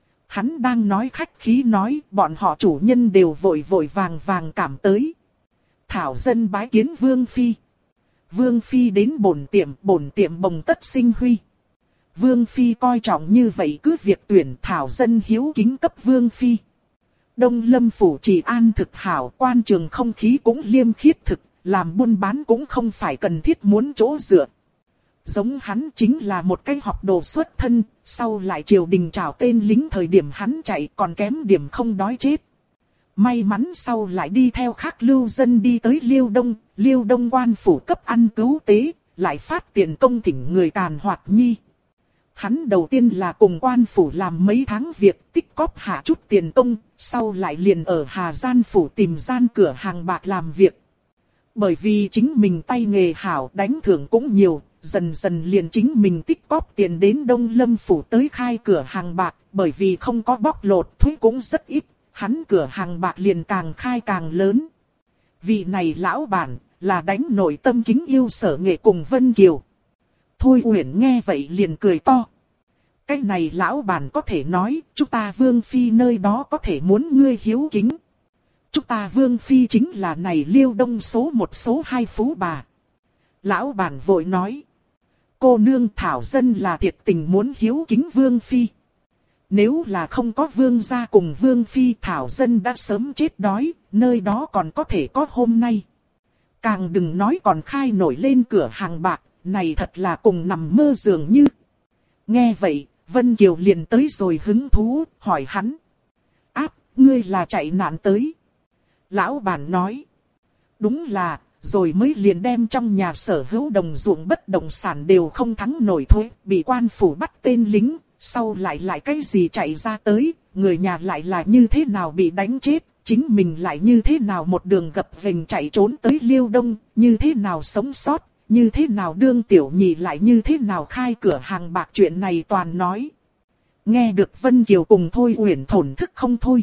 Hắn đang nói khách khí nói bọn họ chủ nhân đều vội vội vàng vàng cảm tới. Thảo dân bái kiến Vương Phi. Vương Phi đến bổn tiệm bồng tất sinh huy. Vương Phi coi trọng như vậy cứ việc tuyển thảo dân hiếu kính cấp Vương Phi. Đông Lâm phủ trị an thực hảo, quan trường không khí cũng liêm khiết thực, làm buôn bán cũng không phải cần thiết muốn chỗ dựa. Giống hắn chính là một cái học đồ xuất thân, sau lại triều đình trảo tên lính thời điểm hắn chạy còn kém điểm không đói chết. May mắn sau lại đi theo khác lưu dân đi tới Liêu Đông quan phủ cấp ăn cứu tế, lại phát tiền công thỉnh người càn hoạt nhi. Hắn đầu tiên là cùng quan phủ làm mấy tháng việc tích cóp hạ chút tiền công, sau lại liền ở Hà Gian phủ tìm gian cửa hàng bạc làm việc. Bởi vì chính mình tay nghề hảo đánh thưởng cũng nhiều, dần dần liền chính mình tích cóp tiền đến Đông Lâm phủ tới khai cửa hàng bạc, bởi vì không có bóc lột thuế cũng rất ít, hắn cửa hàng bạc liền càng khai càng lớn. Vị này lão bản là đánh nội tâm kính yêu Sở Nghệ cùng Vân Kiều. Thôi Uyển nghe vậy liền cười to. Cái này lão bản có thể nói, chúng ta Vương Phi nơi đó có thể muốn ngươi hiếu kính. Chúng ta Vương Phi chính là này Liêu Đông số 1 số 2 phú bà. Lão bản vội nói. Cô nương thảo dân là thiệt tình muốn hiếu kính Vương Phi. Nếu là không có Vương gia cùng Vương Phi thảo dân đã sớm chết đói, nơi đó còn có thể có hôm nay. Càng đừng nói còn khai nổi lên cửa hàng bạc, này thật là cùng nằm mơ dường như. Nghe vậy, Vân Kiều liền tới rồi hứng thú, hỏi hắn. Áp, ngươi là chạy nạn tới. Lão bản nói. Đúng là, rồi mới liền đem trong nhà sở hữu đồng ruộng bất động sản đều không thắng nổi thôi, bị quan phủ bắt tên lính, sau lại cái gì chạy ra tới, người nhà lại là như thế nào bị đánh chết, chính mình lại như thế nào một đường gập ghềnh chạy trốn tới Liêu Đông, như thế nào sống sót, như thế nào đương tiểu nhị lại như thế nào khai cửa hàng bạc, chuyện này toàn nói. Nghe được Vân Kiều cùng Thôi Uyển thổn thức không thôi.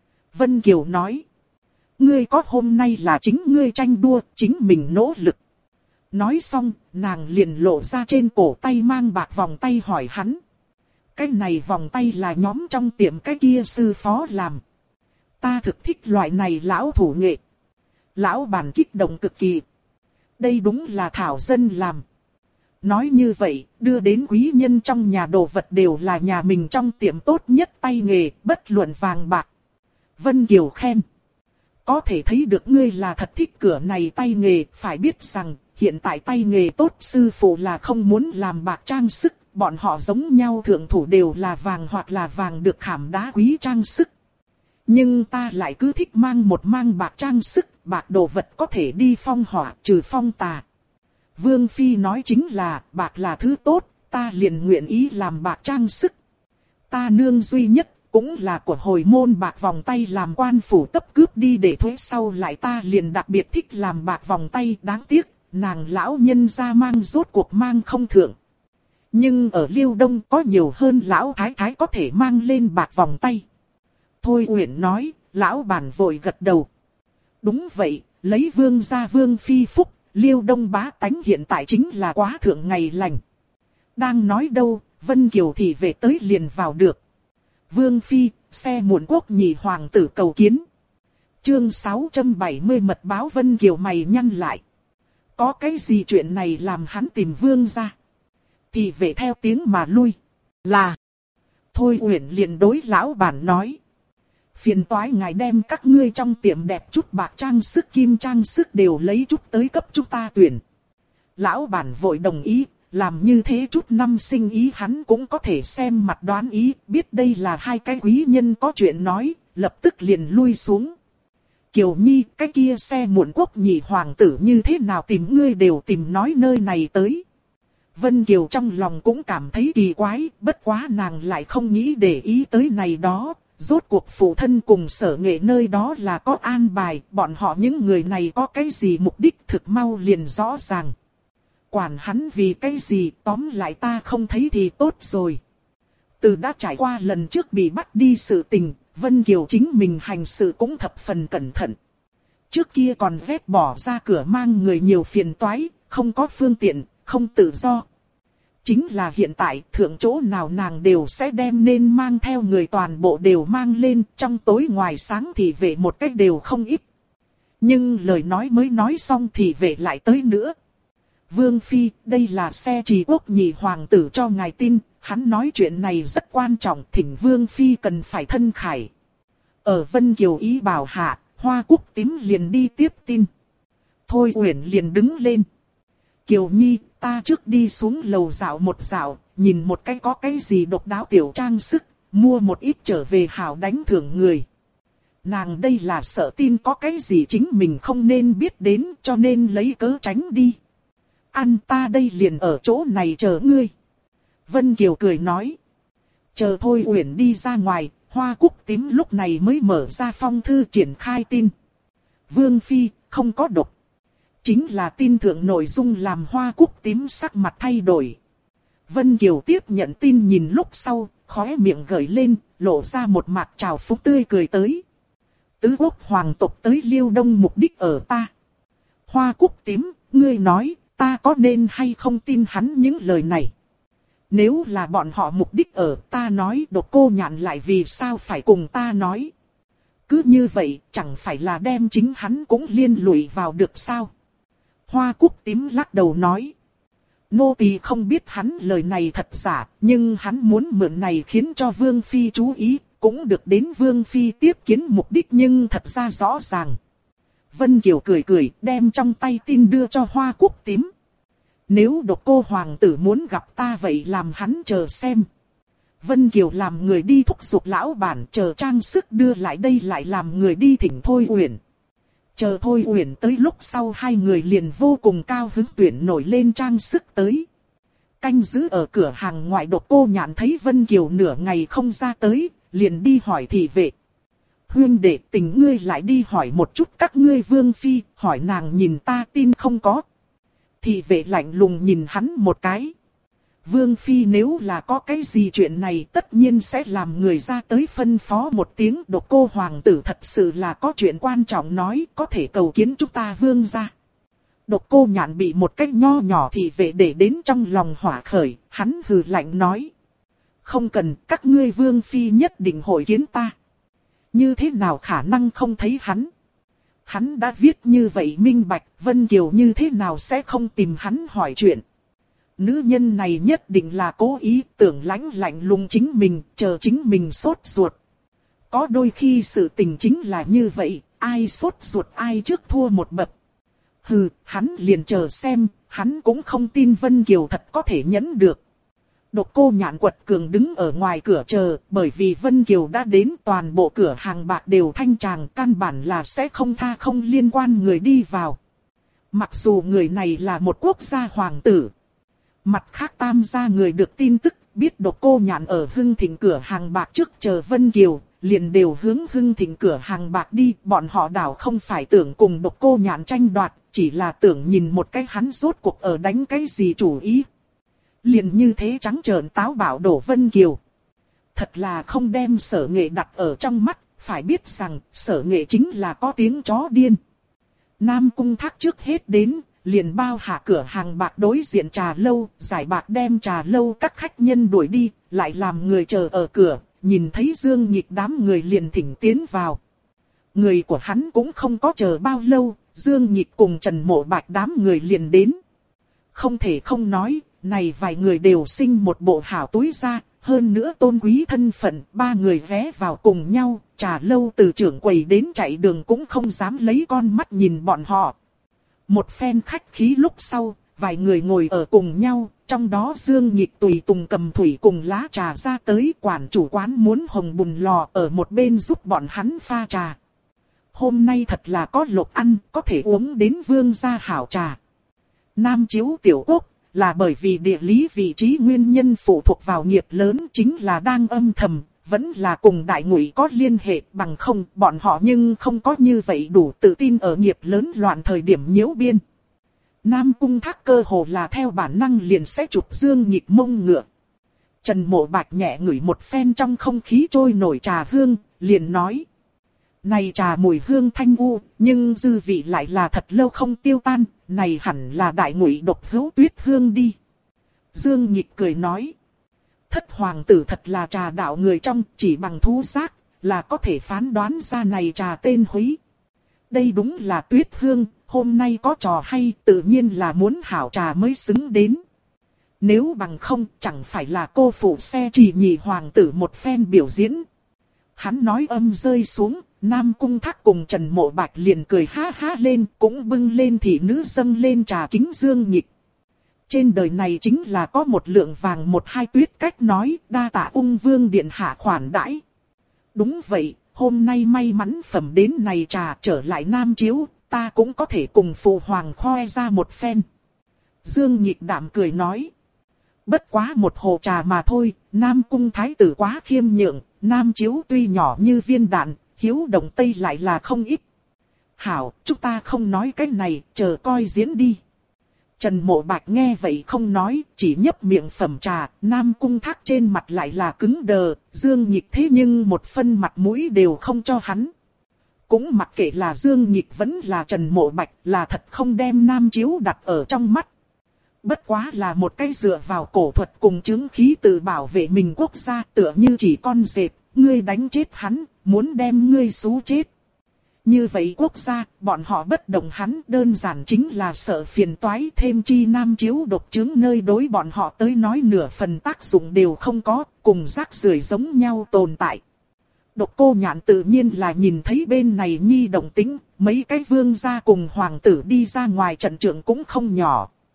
Vân Kiều nói. Ngươi có hôm nay là chính ngươi tranh đua, chính mình nỗ lực. Nói xong, nàng liền lộ ra trên cổ tay mang bạc vòng tay hỏi hắn. Cái này vòng tay là nhóm trong tiệm cái kia sư phó làm. Ta thực thích loại này lão thủ nghệ. Lão bản kích động cực kỳ. Đây đúng là thảo dân làm. Nói như vậy, đưa đến quý nhân trong nhà đồ vật đều là nhà mình trong tiệm tốt nhất tay nghề, bất luận vàng bạc. Vân Kiều khen. Có thể thấy được ngươi là thật thích cửa này tay nghề, phải biết rằng, hiện tại tay nghề tốt sư phụ là không muốn làm bạc trang sức, bọn họ giống nhau thượng thủ đều là vàng hoặc là vàng được khảm đá quý trang sức. Nhưng ta lại cứ thích mang bạc trang sức, bạc đồ vật có thể đi phong hỏa, trừ phong tà. Vương Phi nói chính là, bạc là thứ tốt, ta liền nguyện ý làm bạc trang sức. Ta nương duy nhất, cũng là của hồi môn bạc vòng tay làm quan phủ cấp cướp đi để thuế, sau lại ta liền đặc biệt thích làm bạc vòng tay, đáng tiếc, nàng lão nhân gia mang rốt cuộc mang không thượng. Nhưng ở Liêu Đông có nhiều hơn lão thái thái có thể mang lên bạc vòng tay. Thôi Uyển nói, lão bản vội gật đầu. Đúng vậy, lấy vương gia Vương Phi phúc, Liêu Đông bá tánh hiện tại chính là quá thượng ngày lành. Đang nói đâu, Vân Kiều thì về tới liền vào được. Vương Phi, xe muộn quốc nhị hoàng tử cầu kiến. Chương 670 mật báo. Vân Kiều mày nhăn lại. Có cái gì chuyện này làm hắn tìm vương ra? Thì về theo tiếng mà lui. Là. Thôi Uyển liền đối lão bản nói. Phiền toái ngài đem các ngươi trong tiệm đẹp chút bạc trang sức kim trang sức đều lấy chút tới cấp chúng ta tuyển. Lão bản vội đồng ý. Làm như thế chút năm sinh ý hắn cũng có thể xem mặt đoán ý, biết đây là hai cái quý nhân có chuyện nói, lập tức liền lui xuống. Kiều Nhi, cái kia xe muộn quốc nhị hoàng tử như thế nào tìm ngươi đều tìm nói nơi này tới. Vân Kiều trong lòng cũng cảm thấy kỳ quái, bất quá nàng lại không nghĩ để ý tới này đó, rốt cuộc phụ thân cùng sở nghệ nơi đó là có an bài, bọn họ những người này có cái gì mục đích thực mau liền rõ ràng. Quản hắn vì cái gì, tóm lại ta không thấy thì tốt rồi. Từ đã trải qua lần trước bị bắt đi sự tình, Vân Kiều chính mình hành sự cũng thập phần cẩn thận. Trước kia còn ghét bỏ ra cửa mang người nhiều phiền toái, không có phương tiện, không tự do. Chính là hiện tại, thượng chỗ nào nàng đều sẽ đem nên mang theo người toàn bộ đều mang lên, trong tối ngoài sáng thì về một cách đều không ít. Nhưng lời nói mới nói xong thì về lại tới nữa. Vương Phi, đây là xe trì quốc nhị hoàng tử cho ngài tin, hắn nói chuyện này rất quan trọng, thỉnh Vương Phi cần phải thân khải. Ở Vân Kiều ý bảo hạ, Hoa Cúc Tím liền đi tiếp tin. Thôi Uyển liền đứng lên. Kiều Nhi, ta trước đi xuống lầu dạo một dạo, nhìn một cái có cái gì độc đáo tiểu trang sức, mua một ít trở về hảo đánh thưởng người. Nàng đây là sợ tin có cái gì chính mình không nên biết đến cho nên lấy cớ tránh đi. Ăn ta đây liền ở chỗ này chờ ngươi. Vân Kiều cười nói. Chờ Thôi Uyển đi ra ngoài, Hoa Cúc Tím lúc này mới mở ra phong thư triển khai tin. Vương Phi, không có độc. Chính là tin thượng nội dung làm Hoa Cúc Tím sắc mặt thay đổi. Vân Kiều tiếp nhận tin nhìn lúc sau, khóe miệng gợi lên, lộ ra một mặt trào phúng tươi cười tới. Tứ quốc hoàng tộc tới Liêu Đông mục đích ở ta. Hoa Cúc Tím, ngươi nói, ta có nên hay không tin hắn những lời này? Nếu là bọn họ mục đích ở ta nói Độc Cô Nhạn lại vì sao phải cùng ta nói? Cứ như vậy chẳng phải là đem chính hắn cũng liên lụy vào được sao? Hoa Cúc Tím lắc đầu nói. Nô tỳ không biết hắn lời này thật giả, nhưng hắn muốn mượn này khiến cho Vương Phi chú ý, cũng được đến Vương Phi tiếp kiến mục đích nhưng thật ra rõ ràng. Vân Kiều cười cười đem trong tay tin đưa cho Hoa Cúc Tím. Nếu Độc Cô hoàng tử muốn gặp ta vậy làm hắn chờ xem. Vân Kiều làm người đi thúc giục lão bản chờ trang sức đưa lại đây, lại làm người đi thỉnh Thôi Uyển. Chờ Thôi Uyển tới lúc sau, hai người liền vô cùng cao hứng tuyển nổi lên trang sức tới. Canh giữ ở cửa hàng ngoại Độc Cô Nhạn thấy Vân Kiều nửa ngày không ra tới, liền đi hỏi thị vệ. Huynh đệ, tình ngươi lại đi hỏi một chút các ngươi vương phi, hỏi nàng nhìn ta tin không có. Thị vệ lạnh lùng nhìn hắn một cái. Vương phi nếu là có cái gì chuyện này tất nhiên sẽ làm người ra tới phân phó một tiếng. Độc Cô hoàng tử thật sự là có chuyện quan trọng nói, có thể cầu kiến chúng ta vương gia. Độc Cô Nhạn bị một cái nho nhỏ thị vệ để đến trong lòng hỏa khởi, hắn hừ lạnh nói. Không cần, các ngươi vương phi nhất định hội kiến ta. Như thế nào khả năng không thấy hắn? Hắn đã viết như vậy minh bạch, Vân Kiều như thế nào sẽ không tìm hắn hỏi chuyện? Nữ nhân này nhất định là cố ý tưởng lạnh lùng chính mình, chờ chính mình sốt ruột. Có đôi khi sự tình chính là như vậy, ai sốt ruột ai trước thua một bậc. Hừ, hắn liền chờ xem, hắn cũng không tin Vân Kiều thật có thể nhẫn được. Độc Cô Nhạn quật cường đứng ở ngoài cửa chờ, bởi vì Vân Kiều đã đến, toàn bộ cửa hàng bạc đều thanh tràng, căn bản là sẽ không tha không liên quan người đi vào. Mặc dù người này là một quốc gia hoàng tử. Mặt khác Tam gia người được tin tức, biết Độc Cô Nhạn ở Hưng Thịnh cửa hàng bạc trước chờ Vân Kiều, liền đều hướng Hưng Thịnh cửa hàng bạc đi. Bọn họ đảo không phải tưởng cùng Độc Cô Nhạn tranh đoạt, chỉ là tưởng nhìn một cái hắn rốt cuộc ở đánh cái gì chủ ý. Liền như thế trắng trợn táo bạo đổ Vân Kiều. Thật là không đem Sở Nghệ đặt ở trong mắt, phải biết rằng Sở Nghệ chính là có tiếng chó điên. Nam Cung Thác trước hết đến, liền bao hạ cửa hàng bạc đối diện trà lâu, giải bạc đem trà lâu các khách nhân đuổi đi, lại làm người chờ ở cửa, nhìn thấy Dương Nhịch đám người liền thỉnh tiến vào. Người của hắn cũng không có chờ bao lâu, Dương Nhịch cùng Trần Mộ Bạch đám người liền đến. Không thể không nói, này vài người đều sinh một bộ hảo túi ra, hơn nữa tôn quý thân phận, ba người vé vào cùng nhau, trà lâu từ trưởng quầy đến chạy đường cũng không dám lấy con mắt nhìn bọn họ. Một phen khách khí lúc sau, vài người ngồi ở cùng nhau, trong đó Dương Nhịch tùy tùng cầm thủy cùng lá trà ra tới, quản chủ quán muốn hồng bùn lò ở một bên giúp bọn hắn pha trà. Hôm nay thật là có lộc ăn, có thể uống đến vương gia hảo trà. Nam Chiếu Tiểu Quốc là bởi vì địa lý vị trí nguyên nhân phụ thuộc vào nghiệp lớn, chính là đang âm thầm, vẫn là cùng Đại Ngụy có liên hệ, bằng không bọn họ nhưng không có như vậy đủ tự tin ở nghiệp lớn loạn thời điểm nhiễu biên. Nam Cung Thác cơ hồ là theo bản năng liền sẽ chụp Dương Nhịch mông ngựa. Trần Mộ Bạch nhẹ ngửi một phen trong không khí trôi nổi trà hương, liền nói. Này trà mùi hương thanh u, nhưng dư vị lại là thật lâu không tiêu tan, này hẳn là Đại Ngụy độc hữu tuyết hương đi. Dương Nhịch cười nói. Thất hoàng tử thật là trà đạo người trong, chỉ bằng thú giác, là có thể phán đoán ra này trà tên húy. Đây đúng là tuyết hương, hôm nay có trò hay, tự nhiên là muốn hảo trà mới xứng đến. Nếu bằng không, chẳng phải là cô phụ xe chỉ nhị hoàng tử một phen biểu diễn. Hắn nói âm rơi xuống, Nam Cung Thác cùng Trần Mộ Bạch liền cười ha ha lên, cũng bưng lên thị nữ dâng lên trà kính Dương Nhịch. Trên đời này chính là có một lượng vàng một hai tuyết cách nói, đa tạ ung vương điện hạ khoản đãi. Đúng vậy, hôm nay may mắn phẩm đến này trà trở lại Nam Chiếu, ta cũng có thể cùng phụ hoàng khoe ra một phen. Dương Nhịch đạm cười nói. Bất quá một hồ trà mà thôi, Nam Cung Thái tử quá khiêm nhượng, Nam Chiếu tuy nhỏ như viên đạn, hiếu động Tây lại là không ít. Hảo, chúng ta không nói cái này, chờ coi diễn đi. Trần Mộ Bạch nghe vậy không nói, chỉ nhấp miệng phẩm trà, Nam Cung Thác trên mặt lại là cứng đờ, Dương Nhịch thế nhưng một phân mặt mũi đều không cho hắn. Cũng mặc kệ là Dương Nhịch vẫn là Trần Mộ Bạch, là thật không đem Nam Chiếu đặt ở trong mắt. Bất quá là một cái dựa vào cổ thuật cùng chứng khí tự bảo vệ mình quốc gia, tựa như chỉ con dẹp, ngươi đánh chết hắn, muốn đem ngươi xú chết. Như vậy quốc gia, bọn họ bất động hắn, đơn giản chính là sợ phiền toái, thêm chi Nam Chiếu độc chứng nơi đối bọn họ tới nói nửa phần tác dụng đều không có, cùng rác rưởi giống nhau tồn tại. Độc Cô Nhạn tự nhiên là nhìn thấy bên này nhi động tính, mấy cái vương gia cùng hoàng tử đi ra ngoài trận trưởng cũng không nhỏ.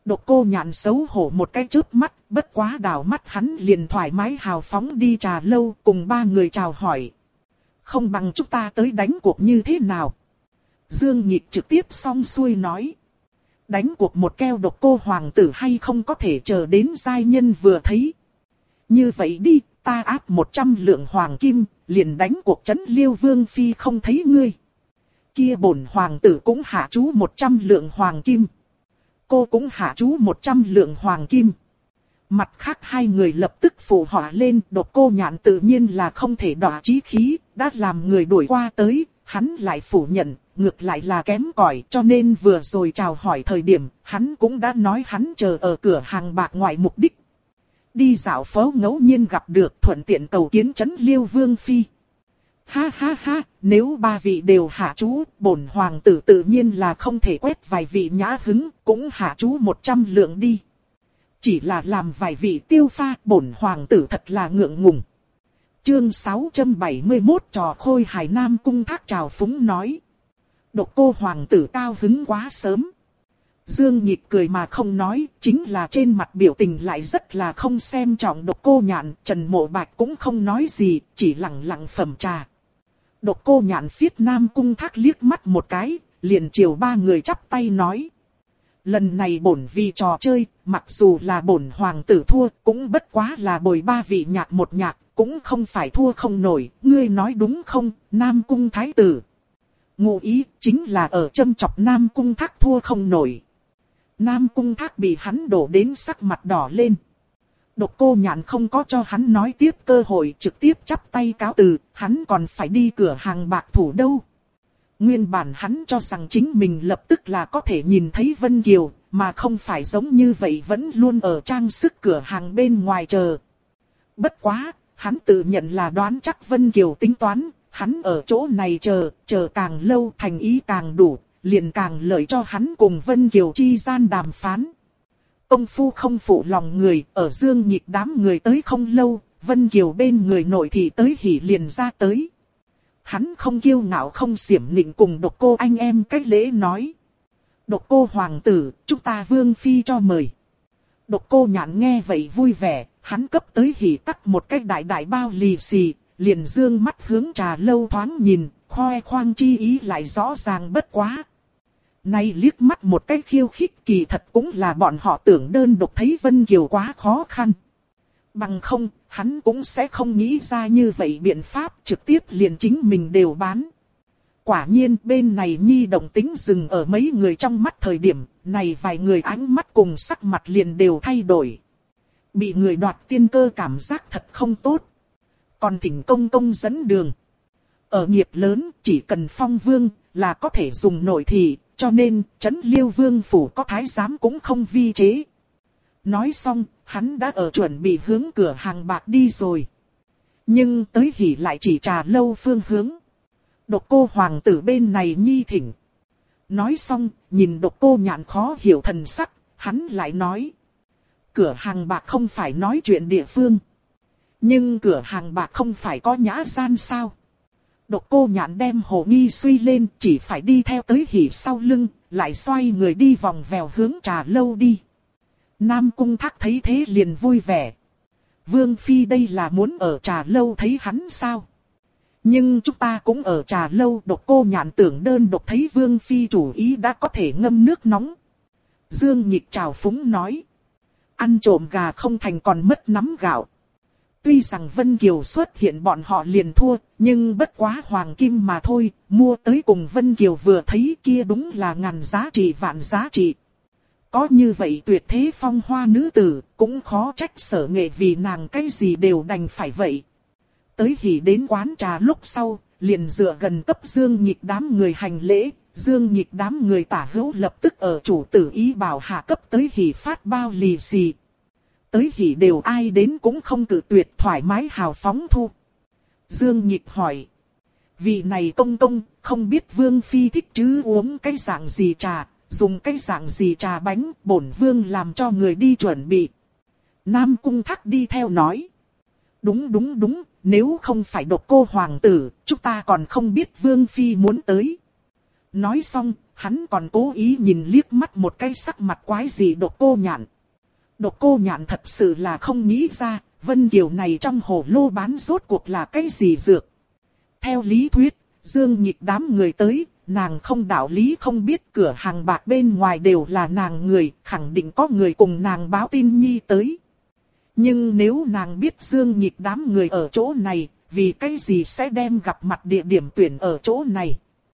Độc Cô Nhạn xấu hổ một cái chớp mắt, bất quá đảo mắt hắn liền thoải mái hào phóng đi trà lâu cùng ba người chào hỏi. Không bằng chúng ta tới đánh cuộc như thế nào? Dương Nhịp trực tiếp xong xuôi nói. Đánh cuộc một keo Độc Cô hoàng tử hay không có thể chờ đến giai nhân vừa thấy. Như vậy đi, ta áp 100 lượng hoàng kim, liền đánh cuộc trấn Liêu Vương Phi không thấy ngươi. Kia bổn hoàng tử cũng hạ chú 100 lượng hoàng kim. Cô cũng hạ chú 100 lượng hoàng kim. Mặt khác hai người lập tức phụ họa lên. Độc Cô Nhạn tự nhiên là không thể đọa chí khí, đã làm người đuổi qua tới, hắn lại phủ nhận, ngược lại là kém cỏi, cho nên vừa rồi chào hỏi thời điểm, hắn cũng đã nói hắn chờ ở cửa hàng bạc ngoại mục đích. Đi dạo phố ngẫu nhiên gặp được, thuận tiện cầu kiến trấn Liêu Vương Phi. Ha ha ha, nếu ba vị đều hạ chú, bổn hoàng tử tự nhiên là không thể quét vài vị nhã hứng, cũng hạ chú 100 lượng đi. Chỉ là làm vài vị tiêu pha, bổn hoàng tử thật là ngượng ngùng. Chương 671 trò khôi hài Nam Cung Thác trào phúng nói. Độc Cô hoàng tử cao hứng quá sớm. Dương Nhịp cười mà không nói, chính là trên mặt biểu tình lại rất là không xem trọng Độc Cô Nhạn. Trần Mộ Bạch cũng không nói gì, chỉ lặng lặng phẩm trà. Độc Cô Nhạn phiết Nam Cung Thác liếc mắt một cái, liền chiều ba người chắp tay nói. Lần này bổn vì trò chơi, mặc dù là bổn hoàng tử thua, cũng bất quá là bồi ba vị nhạc một nhạc, cũng không phải thua không nổi, ngươi nói đúng không, Nam Cung Thái tử. Ngụ ý chính là ở châm chọc Nam Cung Thác thua không nổi. Nam Cung Thác bị hắn đổ đến sắc mặt đỏ lên. Độc Cô Nhạn không có cho hắn nói tiếp cơ hội, trực tiếp chắp tay cáo từ, hắn còn phải đi cửa hàng bạc thủ đâu. Nguyên bản hắn cho rằng chính mình lập tức là có thể nhìn thấy Vân Kiều, mà không phải giống như vậy vẫn luôn ở trang sức cửa hàng bên ngoài chờ. Bất quá, hắn tự nhận là đoán chắc Vân Kiều tính toán, hắn ở chỗ này chờ càng lâu thành ý càng đủ, liền càng lợi cho hắn cùng Vân Kiều chi gian đàm phán. Công phu không phụ lòng người, ở Dương Nhịp đám người tới không lâu, Vân Kiều bên người nội thị tới hỉ liền ra tới. Hắn không kiêu ngạo không xiểm nịnh cùng Độc Cô anh em cách lễ nói. Độc Cô hoàng tử, chúng ta Vương Phi cho mời. Độc Cô Nhạn nghe vậy vui vẻ, hắn cấp tới hỉ tắc một cái đại đại bao lì xì, liền dương mắt hướng trà lâu thoáng nhìn, khoe khoang chi ý lại rõ ràng bất quá. Nay liếc mắt một cái khiêu khích kỳ thật cũng là bọn họ tưởng đơn độc thấy Vân Kiều quá khó khăn. Bằng không, hắn cũng sẽ không nghĩ ra như vậy biện pháp trực tiếp liền chính mình đều bán. Quả nhiên bên này nhi động tính dừng ở mấy người trong mắt thời điểm, này vài người ánh mắt cùng sắc mặt liền đều thay đổi. Bị người đoạt tiên cơ cảm giác thật không tốt. Còn thỉnh công công dẫn đường. Ở nghiệp lớn chỉ cần phong vương là có thể dùng nội thị, cho nên trấn Liêu Vương phủ có thái giám cũng không vi chế. Nói xong, hắn đã ở chuẩn bị hướng cửa hàng bạc đi rồi. Nhưng tới hỉ lại chỉ trà lâu phương hướng. Độc Cô hoàng tử bên này nhi thỉnh. Nói xong, nhìn Độc Cô Nhạn khó hiểu thần sắc, hắn lại nói. Cửa hàng bạc không phải nói chuyện địa phương. Nhưng cửa hàng bạc không phải có nhã gian sao? Độc Cô Nhạn đem hồ nghi suy lên, chỉ phải đi theo tới hỉ sau lưng, lại xoay người đi vòng vèo hướng trà lâu đi. Nam Cung Thác thấy thế liền vui vẻ. Vương Phi đây là muốn ở trà lâu thấy hắn sao? Nhưng chúng ta cũng ở trà lâu. Độc Cô Nhạn tưởng đơn độc thấy Vương Phi chủ ý đã có thể ngâm nước nóng. Dương Nhịp trào phúng nói. Ăn trộm gà không thành còn mất nắm gạo. Tuy rằng Vân Kiều xuất hiện bọn họ liền thua, nhưng bất quá hoàng kim mà thôi, mua tới cùng Vân Kiều vừa thấy kia đúng là ngàn giá trị vạn giá trị. Có như vậy tuyệt thế phong hoa nữ tử, cũng khó trách Sở Nghệ vì nàng cái gì đều đành phải vậy. Tới hỉ đến quán trà lúc sau, liền dựa gần cấp Dương Nhịp đám người hành lễ, Dương Nhịp đám người tả hữu lập tức ở chủ tử ý bảo hạ cấp tới hỉ phát bao lì xì. Tới hỉ đều ai đến cũng không cự tuyệt thoải mái hào phóng thu. Dương Nhịp hỏi. Vị này công công, không biết Vương Phi thích chứ uống cái dạng gì trà, dùng cái dạng gì trà bánh, bổn Vương làm cho người đi chuẩn bị. Nam Cung Thác đi theo nói. Đúng, nếu không phải Độc Cô hoàng tử, chúng ta còn không biết Vương Phi muốn tới. Nói xong, hắn còn cố ý nhìn liếc mắt một cái sắc mặt quái gì Độc Cô Nhạn. Độc Cô Nhạn thật sự là không nghĩ ra, Vân Kiều này trong hồ lô bán rốt cuộc là cái gì dược. Theo lý thuyết, Dương Nhịch đám người tới, nàng không đạo lý không biết cửa hàng bạc bên ngoài đều là nàng người, khẳng định có người cùng nàng báo tin nhi tới. Nhưng nếu nàng biết Dương Nhịch đám người ở chỗ này, vì cái gì sẽ đem gặp mặt địa điểm tuyển ở chỗ này.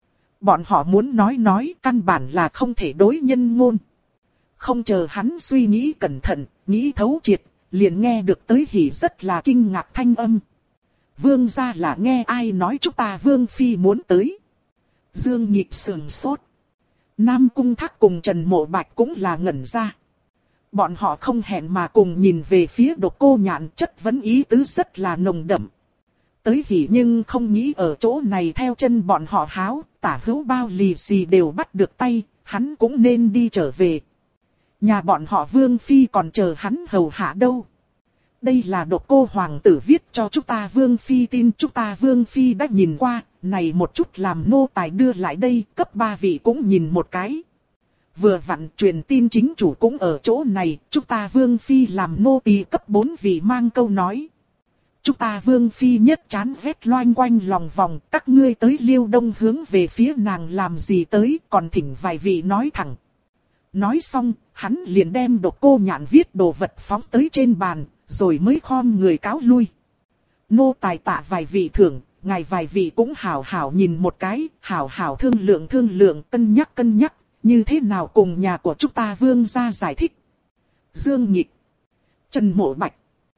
Bọn họ muốn nói căn bản là không thể đối nhân ngôn. Không chờ hắn suy nghĩ cẩn thận, nghĩ thấu triệt, liền nghe được tới Hỉ rất là kinh ngạc thanh âm. Vương gia là nghe ai nói chúng ta Vương Phi muốn tới. Dương Nhịch sườn sốt. Nam Cung Thác cùng Trần Mộ Bạch cũng là ngẩn ra. Bọn họ không hẹn mà cùng nhìn về phía Độc Cô Nhạn, chất vấn ý tứ rất là nồng đậm. Tới Hỉ nhưng không nghĩ ở chỗ này theo chân bọn họ háo, tả hữu bao lì xì đều bắt được tay, hắn cũng nên đi trở về. Nhà bọn họ Vương Phi còn chờ hắn hầu hạ đâu. Đây là Độc Cô Hoàng tử viết cho chúng ta Vương Phi tin, chúng ta Vương Phi đã nhìn qua, này một chút làm nô tài đưa lại đây, cấp 3 vị cũng nhìn một cái. Vừa vặn truyền tin chính chủ cũng ở chỗ này, chúng ta Vương Phi làm nô tỳ cấp 4 vị mang câu nói. Chúng ta Vương Phi nhất chán ghét loanh quanh lòng vòng, các ngươi tới Liêu Đông hướng về phía nàng làm gì tới, còn thỉnh vài vị nói thẳng. Nói xong, hắn liền đem Độc Cô Nhạn viết đồ vật phóng tới trên bàn, rồi mới khom người cáo lui. Nô tài tạ vài vị thưởng, ngài vài vị cũng hảo hảo nhìn một cái, hảo hảo thương lượng, cân nhắc, như thế nào cùng nhà của chúng ta Vương gia giải thích. Dương Nhịch, Trần Mộ Bạch,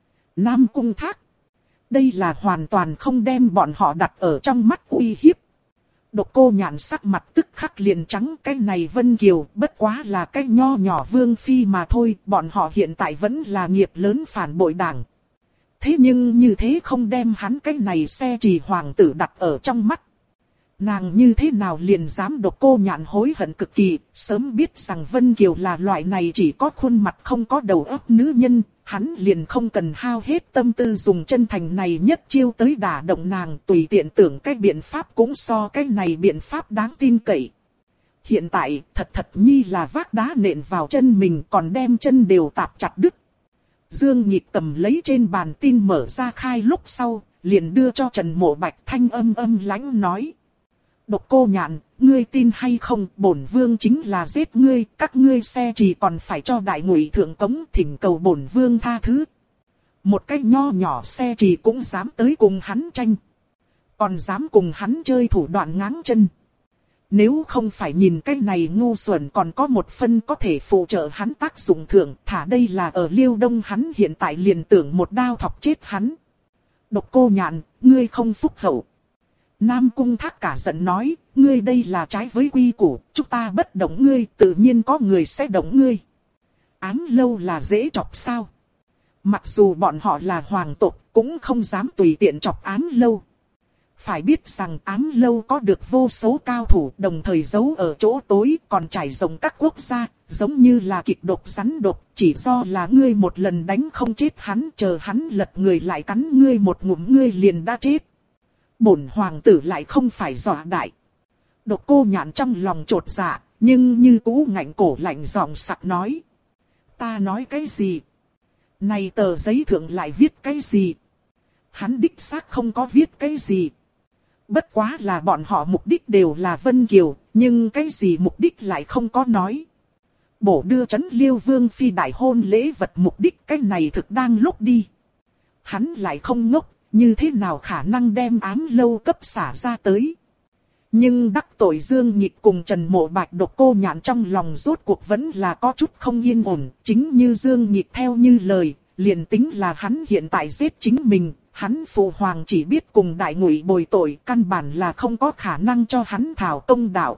Nam Cung Thác. Đây là hoàn toàn không đem bọn họ đặt ở trong mắt uy hiếp. Độc Cô Nhạn sắc mặt tức khắc liền trắng, cái này Vân Kiều bất quá là cái nho nhỏ Vương Phi mà thôi, bọn họ hiện tại vẫn là nghiệp lớn phản bội đảng. Thế nhưng như thế không đem hắn cái này xe trì hoàng tử đặt ở trong mắt. Nàng như thế nào liền dám Độc Cô Nhạn hối hận cực kỳ, sớm biết rằng Vân Kiều là loại này chỉ có khuôn mặt không có đầu óc nữ nhân, hắn liền không cần hao hết tâm tư dùng chân thành này nhất chiêu tới đả động nàng, tùy tiện tưởng cái biện pháp cũng so cái này biện pháp đáng tin cậy. Hiện tại, thật nhi là vác đá nện vào chân mình còn đem chân đều tạp chặt đứt. Dương Nhịch cầm lấy trên bàn tin mở ra khai lúc sau, liền đưa cho Trần Mộ Bạch thanh âm lãnh nói. Độc Cô Nhạn, ngươi tin hay không, bổn vương chính là giết ngươi, các ngươi xe chỉ còn phải cho đại ngụy thượng cống, thỉnh cầu bổn vương tha thứ. Một cái nho nhỏ xe chỉ cũng dám tới cùng hắn tranh. Còn dám cùng hắn chơi thủ đoạn ngáng chân. Nếu không phải nhìn cái này ngu xuẩn còn có một phân có thể phụ trợ hắn tác dụng thưởng, thả đây là ở Liêu Đông hắn hiện tại liền tưởng một đao thọc chết hắn. Độc Cô Nhạn, ngươi không phúc hậu. Nam Cung Thác cả giận nói, ngươi đây là trái với quy củ, chúng ta bất động ngươi, tự nhiên có người sẽ động ngươi. Ám Lâu là dễ chọc sao? Mặc dù bọn họ là hoàng tộc, cũng không dám tùy tiện chọc Ám Lâu. Phải biết rằng Ám Lâu có được vô số cao thủ, đồng thời giấu ở chỗ tối, còn trải rộng các quốc gia, giống như là kịch độc rắn độc, chỉ do là ngươi một lần đánh không chết hắn, chờ hắn lật người lại cắn ngươi một ngụm ngươi liền đã chết. Bổn hoàng tử lại không phải dọa đại. Độc Cô Nhạn trong lòng chột dạ, nhưng như cũ ngạnh cổ lạnh giọng sặc nói. Ta nói cái gì? Này tờ giấy thượng lại viết cái gì? Hắn đích xác không có viết cái gì. Bất quá là bọn họ mục đích đều là Vân Kiều, nhưng cái gì mục đích lại không có nói. Bổ đưa trấn Liêu Vương Phi đại hôn lễ vật mục đích cái này thực đang lúc đi. Hắn lại không ngốc. Như thế nào khả năng đem Ám Lâu cấp xả ra tới. Nhưng đắc tội Dương Nhịch cùng Trần Mộ Bạch Độc Cô Nhạn trong lòng rốt cuộc vẫn là có chút không yên ổn. Chính như Dương Nhịch theo như lời, liền tính là hắn hiện tại giết chính mình, hắn phụ hoàng chỉ biết cùng đại ngụy bồi tội, căn bản là không có khả năng cho hắn thảo công đạo.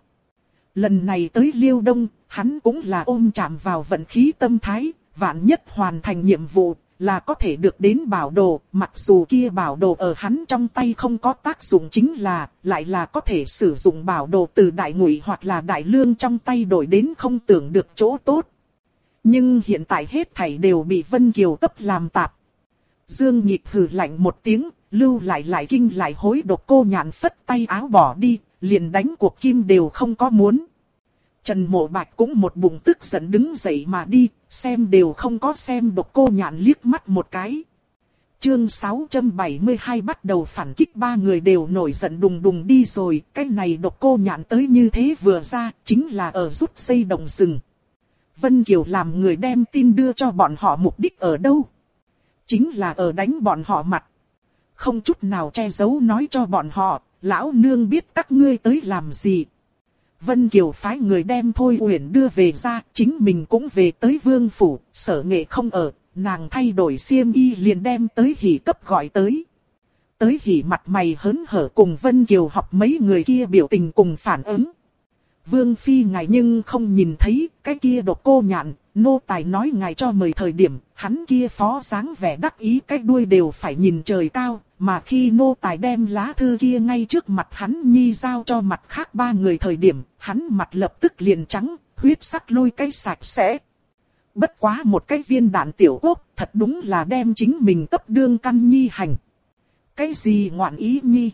Lần này tới Liêu Đông, hắn cũng là ôm chạm vào vận khí tâm thái, vạn nhất hoàn thành nhiệm vụ. Là có thể được đến bảo đồ, mặc dù kia bảo đồ ở hắn trong tay không có tác dụng chính là, lại là có thể sử dụng bảo đồ từ đại ngụy hoặc là đại lương trong tay đổi đến không tưởng được chỗ tốt. Nhưng hiện tại hết thảy đều bị Vân Kiều cấp làm tạp. Dương Nhịch hừ lạnh một tiếng, lưu lại kinh lại hối Độc Cô Nhạn phất tay áo bỏ đi, liền đánh cuộc kim đều không có muốn. Trần Mộ Bạch cũng một bụng tức giận đứng dậy mà đi, xem đều không có xem Độc Cô Nhạn liếc mắt một cái. Chương 672 bắt đầu phản kích, ba người đều nổi giận đùng đùng đi rồi, cái này Độc Cô Nhạn tới như thế vừa ra, chính là ở rút dây động rừng. Vân Kiều làm người đem tin đưa cho bọn họ, mục đích ở đâu? Chính là ở đánh bọn họ mặt. Không chút nào che giấu nói cho bọn họ, lão nương biết các ngươi tới làm gì. Vân Kiều phái người đem Thôi Uyển đưa về ra, chính mình cũng về tới vương phủ, Sở Nghệ không ở, nàng thay đổi xiêm y liền đem Tới Hỉ cấp gọi tới. Tới Hỉ mặt mày hớn hở cùng Vân Kiều học mấy người kia biểu tình cùng phản ứng. Vương phi ngài nhưng không nhìn thấy, cái kia Độc Cô Nhạn, nô tài nói ngài cho mời thời điểm, hắn kia phó dáng vẻ đắc ý, cái đuôi đều phải nhìn trời cao, mà khi nô tài đem lá thư kia ngay trước mặt hắn nhi giao cho mặt khác ba người thời điểm, hắn mặt lập tức liền trắng, huyết sắc lôi cái sạch sẽ. Bất quá một cái viên đạn tiểu quốc, thật đúng là đem chính mình cấp đương căn nhi hành. Cái gì ngoạn ý nhi?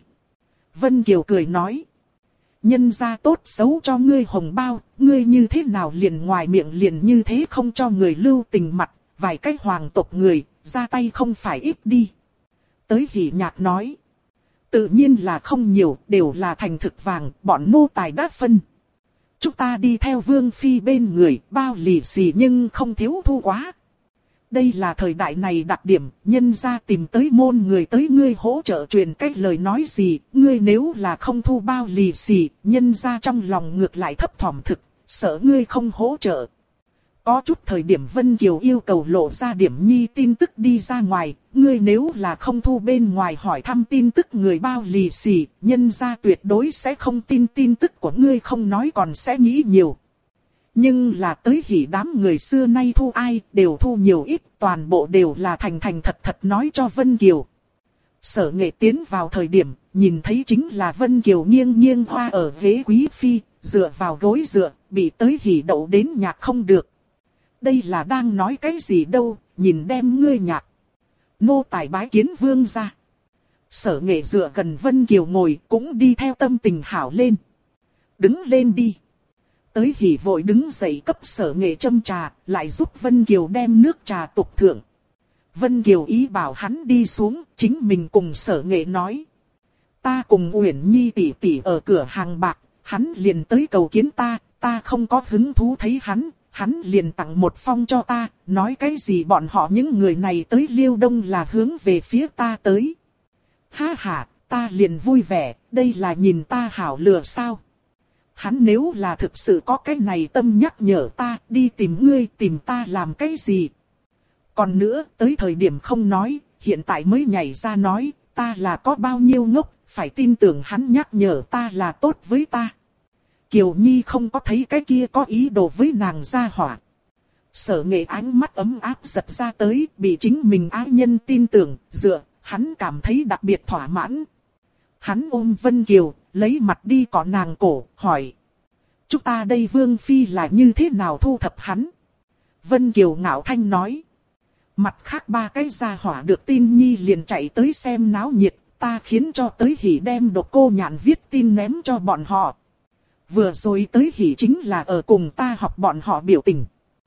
Vân Kiều cười nói. Nhân gia tốt xấu cho ngươi hồng bao, ngươi như thế nào liền ngoài miệng liền như thế không cho người lưu tình mặt, vài cái hoàng tộc người, ra tay không phải ít đi. Tới Hỉ Nhạc nói. Tự nhiên là không nhiều, đều là thành thực vàng, bọn nô tài đã phân. Chúng ta đi theo vương phi bên người, bao lì xì nhưng không thiếu thu quá. Đây là thời đại này đặc điểm, nhân gia tìm tới môn người tới ngươi hỗ trợ truyền cách lời nói gì, ngươi nếu là không thu bao lì xì, nhân gia trong lòng ngược lại thấp thỏm thực, sợ ngươi không hỗ trợ. Có chút thời điểm Vân Kiều yêu cầu lộ ra điểm nhi tin tức đi ra ngoài, ngươi nếu là không thu bên ngoài hỏi thăm tin tức người bao lì xì, nhân gia tuyệt đối sẽ không tin tin tức của ngươi, không nói còn sẽ nghĩ nhiều. Nhưng là Tới Hỉ đám người xưa nay thu ai, đều thu nhiều ít, toàn bộ đều là thành thật nói cho Vân Kiều. Sở Nghệ tiến vào thời điểm, nhìn thấy chính là Vân Kiều nghiêng hoa ở ghế quý phi, dựa vào gối dựa, bị Tới Hỉ đậu đến nhạc không được. Đây là đang nói cái gì đâu, nhìn đem ngươi nhạc. Nô tài bái kiến vương gia. Sở Nghệ dựa gần Vân Kiều ngồi, cũng đi theo tâm tình hảo lên. Đứng lên đi. Tới Hỉ vội đứng dậy cấp Sở Nghệ châm trà, lại giúp Vân Kiều đem nước trà tục thượng. Vân Kiều ý bảo hắn đi xuống, chính mình cùng Sở Nghệ nói. Ta cùng Uyển Nhi tỷ tỷ ở cửa hàng bạc, hắn liền tới cầu kiến ta không có hứng thú thấy hắn liền tặng một phong cho ta, nói cái gì bọn họ những người này tới Liêu Đông là hướng về phía ta tới. Ha ha, ta liền vui vẻ, đây là nhìn ta hảo lừa sao. Hắn nếu là thực sự có cái này tâm nhắc nhở ta, đi tìm ngươi, tìm ta làm cái gì. Còn nữa, tới thời điểm không nói, hiện tại mới nhảy ra nói, ta là có bao nhiêu ngốc, phải tin tưởng hắn nhắc nhở ta là tốt với ta. Kiều Nhi không có thấy cái kia có ý đồ với nàng gia hỏa. Sở Nghệ ánh mắt ấm áp giật ra tới, bị chính mình ái nhân tin tưởng, hắn cảm thấy đặc biệt thỏa mãn. Hắn ôm Vân Kiều, lấy mặt đi cọ nàng cổ, hỏi. Chúng ta đây vương phi là như thế nào thu thập hắn? Vân Kiều ngạo thanh nói. Mặt khác ba cái gia hỏa được tin nhi liền chạy tới xem náo nhiệt, ta khiến cho Tới Hỉ đem Độc Cô Nhạn viết tin ném cho bọn họ. Vừa rồi Tới Hỉ chính là ở cùng ta học bọn họ biểu tình.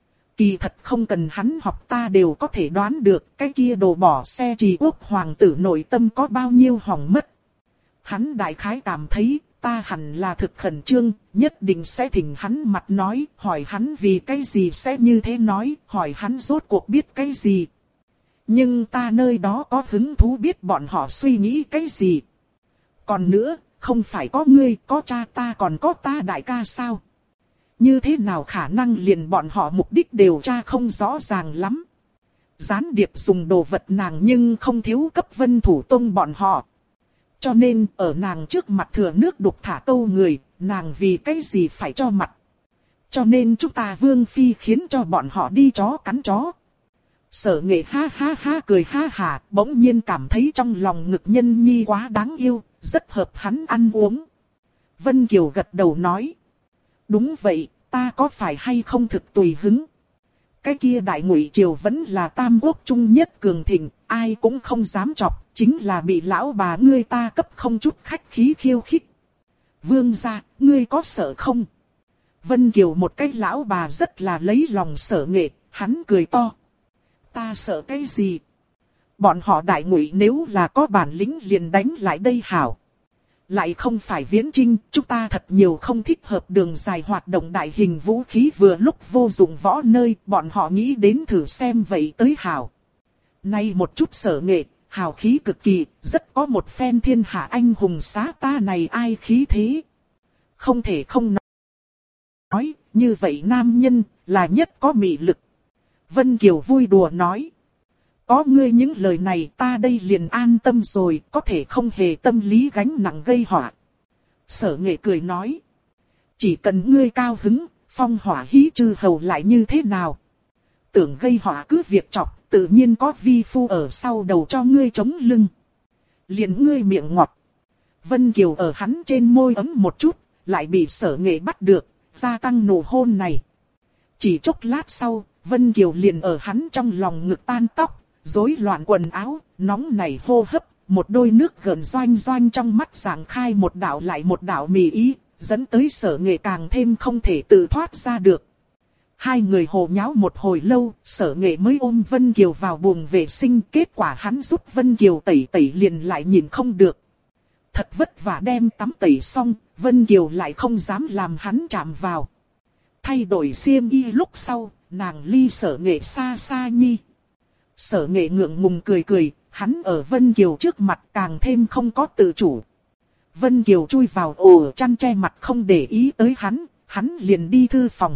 Kỳ thật không cần hắn học ta đều có thể đoán được cái kia đồ bỏ xe Trì Quốc hoàng tử nội tâm có bao nhiêu hỏng mất. Hắn đại khái cảm thấy ta hẳn là thực khẩn trương, nhất định sẽ thỉnh hắn mặt nói, hỏi hắn vì cái gì sẽ như thế nói, hỏi hắn rốt cuộc biết cái gì. Nhưng ta nơi đó có hứng thú biết bọn họ suy nghĩ cái gì. Còn nữa, không phải có ngươi, có cha ta còn có ta đại ca sao? Như thế nào khả năng liền bọn họ mục đích điều tra không rõ ràng lắm. Gián điệp dùng đồ vật nàng nhưng không thiếu cấp Vân Thủ Tông bọn họ. Cho nên ở nàng trước mặt thừa nước đục thả câu người, nàng vì cái gì phải cho mặt. Cho nên chúng ta vương phi khiến cho bọn họ đi chó cắn chó. Sở Nghệ ha ha ha cười ha hà, bỗng nhiên cảm thấy trong lòng ngực nhân nhi quá đáng yêu, rất hợp hắn ăn uống. Vân Kiều gật đầu nói. Đúng vậy, ta có phải hay không thực tùy hứng. Cái kia đại ngụy triều vẫn là tam quốc trung nhất cường thịnh, ai cũng không dám chọc, chính là bị lão bà ngươi ta cấp không chút khách khí khiêu khích. Vương gia, ngươi có sợ không? Vân Kiều một cái lão bà rất là lấy lòng Sở Nghệ, hắn cười to. Ta sợ cái gì? Bọn họ đại ngụy nếu là có bản lĩnh liền đánh lại đây hảo. Lại không phải viễn chinh, chúng ta thật nhiều không thích hợp đường dài hoạt động đại hình vũ khí vừa lúc vô dụng võ nơi, bọn họ nghĩ đến thử xem vậy tới hảo. Nay một chút Sở Nghệ, hào khí cực kỳ, rất có một phen thiên hạ anh hùng xá ta này ai khí thế. Không thể không nói, như vậy nam nhân, là nhất có mị lực. Vân Kiều vui đùa nói. Có ngươi những lời này ta đây liền an tâm rồi, có thể không hề tâm lý gánh nặng gây họa. Sở Nghệ cười nói. Chỉ cần ngươi cao hứng, phong hỏa hí chư hầu lại như thế nào. Tưởng gây họa cứ việc chọc, tự nhiên có vi phu ở sau đầu cho ngươi chống lưng. Liền ngươi miệng ngọt. Vân Kiều ở hắn trên môi ấm một chút, lại bị Sở Nghệ bắt được, gia tăng nụ hôn này. Chỉ chốc lát sau, Vân Kiều liền ở hắn trong lòng ngực tan tóc, rối loạn quần áo, nóng nảy hô hấp, một đôi nước gợn doanh doanh trong mắt giảng khai một đạo lại một đạo mì ý, dẫn tới Sở Nghệ càng thêm không thể tự thoát ra được. Hai người hồ nháo một hồi lâu, Sở Nghệ mới ôm Vân Kiều vào buồng vệ sinh, kết quả hắn giúp Vân Kiều tẩy tẩy liền lại nhìn không được. Thật vất vả đem tắm tẩy xong, Vân Kiều lại không dám làm hắn chạm vào. Thay đổi xiêm y lúc sau, nàng ly Sở Nghệ xa xa nhi. Sở Nghệ ngượng ngùng cười cười, hắn ở Vân Kiều trước mặt càng thêm không có tự chủ. Vân Kiều chui vào ổ chăn che mặt không để ý tới hắn liền đi thư phòng.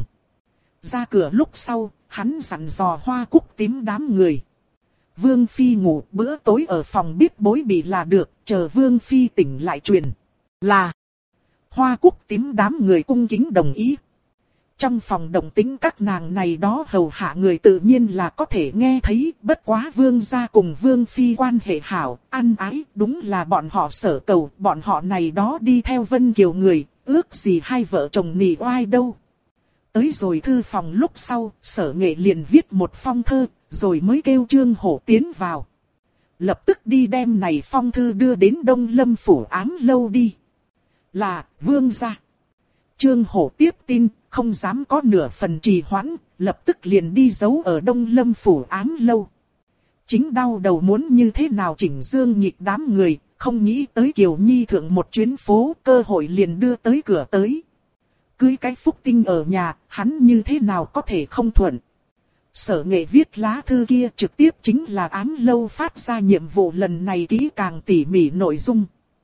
Ra cửa lúc sau, hắn dặn dò Hoa Cúc Tím đám người. Vương Phi ngủ bữa tối ở phòng bếp bối bị là được, chờ Vương Phi tỉnh lại truyền. Là Hoa Cúc Tím đám người cung kính đồng ý. Trong phòng động tĩnh các nàng này đó hầu hạ người tự nhiên là có thể nghe thấy, bất quá Vương gia cùng Vương Phi quan hệ hảo, ăn ái, đúng là bọn họ sở cầu, bọn họ này đó đi theo Vân Kiều người, ước gì hai vợ chồng nỉ oai đâu. Tới rồi thư phòng lúc sau, Sở Nghệ liền viết một phong thơ, rồi mới kêu Trương Hổ tiến vào. Lập tức đi đem này phong thư đưa đến Đông Lâm Phủ Ám Lâu đi. Là, Vương gia. Trương Hổ tiếp tin, không dám có nửa phần trì hoãn, lập tức liền đi giấu ở Đông Lâm Phủ Ám Lâu. Chính đau đầu muốn như thế nào chỉnh dương nhịp đám người, không nghĩ tới Kiều Nhi thượng một chuyến phố, cơ hội liền đưa tới cửa tới. Cưới cái phúc tinh ở nhà, hắn như thế nào có thể không thuận. Sở Nghệ viết lá thư kia trực tiếp chính là Ám Lâu phát ra nhiệm vụ lần này kỹ càng tỉ mỉ nội dung.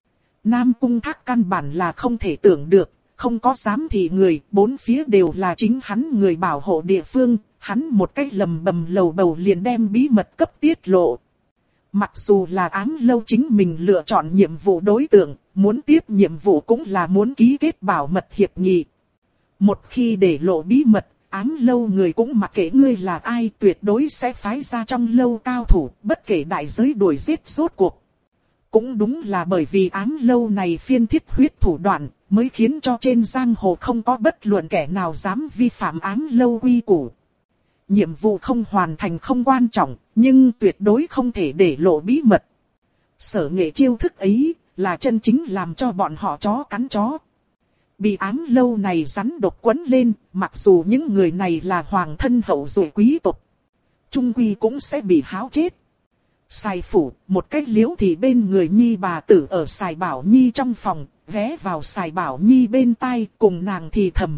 Nam Cung Thác căn bản là không thể tưởng được, không có giám thị người, bốn phía đều là chính hắn người bảo hộ địa phương, hắn một cách lầm bầm lầu bầu liền đem bí mật cấp tiết lộ. Mặc dù là Ám Lâu chính mình lựa chọn nhiệm vụ đối tượng, muốn tiếp nhiệm vụ cũng là muốn ký kết bảo mật hiệp nghị. Một khi để lộ bí mật, Ám Lâu người cũng mặc kệ ngươi là ai tuyệt đối sẽ phái ra trong lâu cao thủ, bất kể đại giới đuổi giết rốt cuộc. Cũng đúng là bởi vì Ám Lâu này phiên thiết huyết thủ đoạn, mới khiến cho trên giang hồ không có bất luận kẻ nào dám vi phạm Ám Lâu quy củ. Nhiệm vụ không hoàn thành không quan trọng, nhưng tuyệt đối không thể để lộ bí mật. Sở Nghệ chiêu thức ấy, là chân chính làm cho bọn họ chó cắn chó. Bị Ám Lâu này rắn độc quấn lên, mặc dù những người này là hoàng thân hậu duệ quý tộc, chung quy cũng sẽ bị háo chết. Sài phủ, một cách liễu thì bên người Nhi bà tử ở Sài Bảo Nhi trong phòng, ghé vào Sài Bảo Nhi bên tai cùng nàng thì thầm.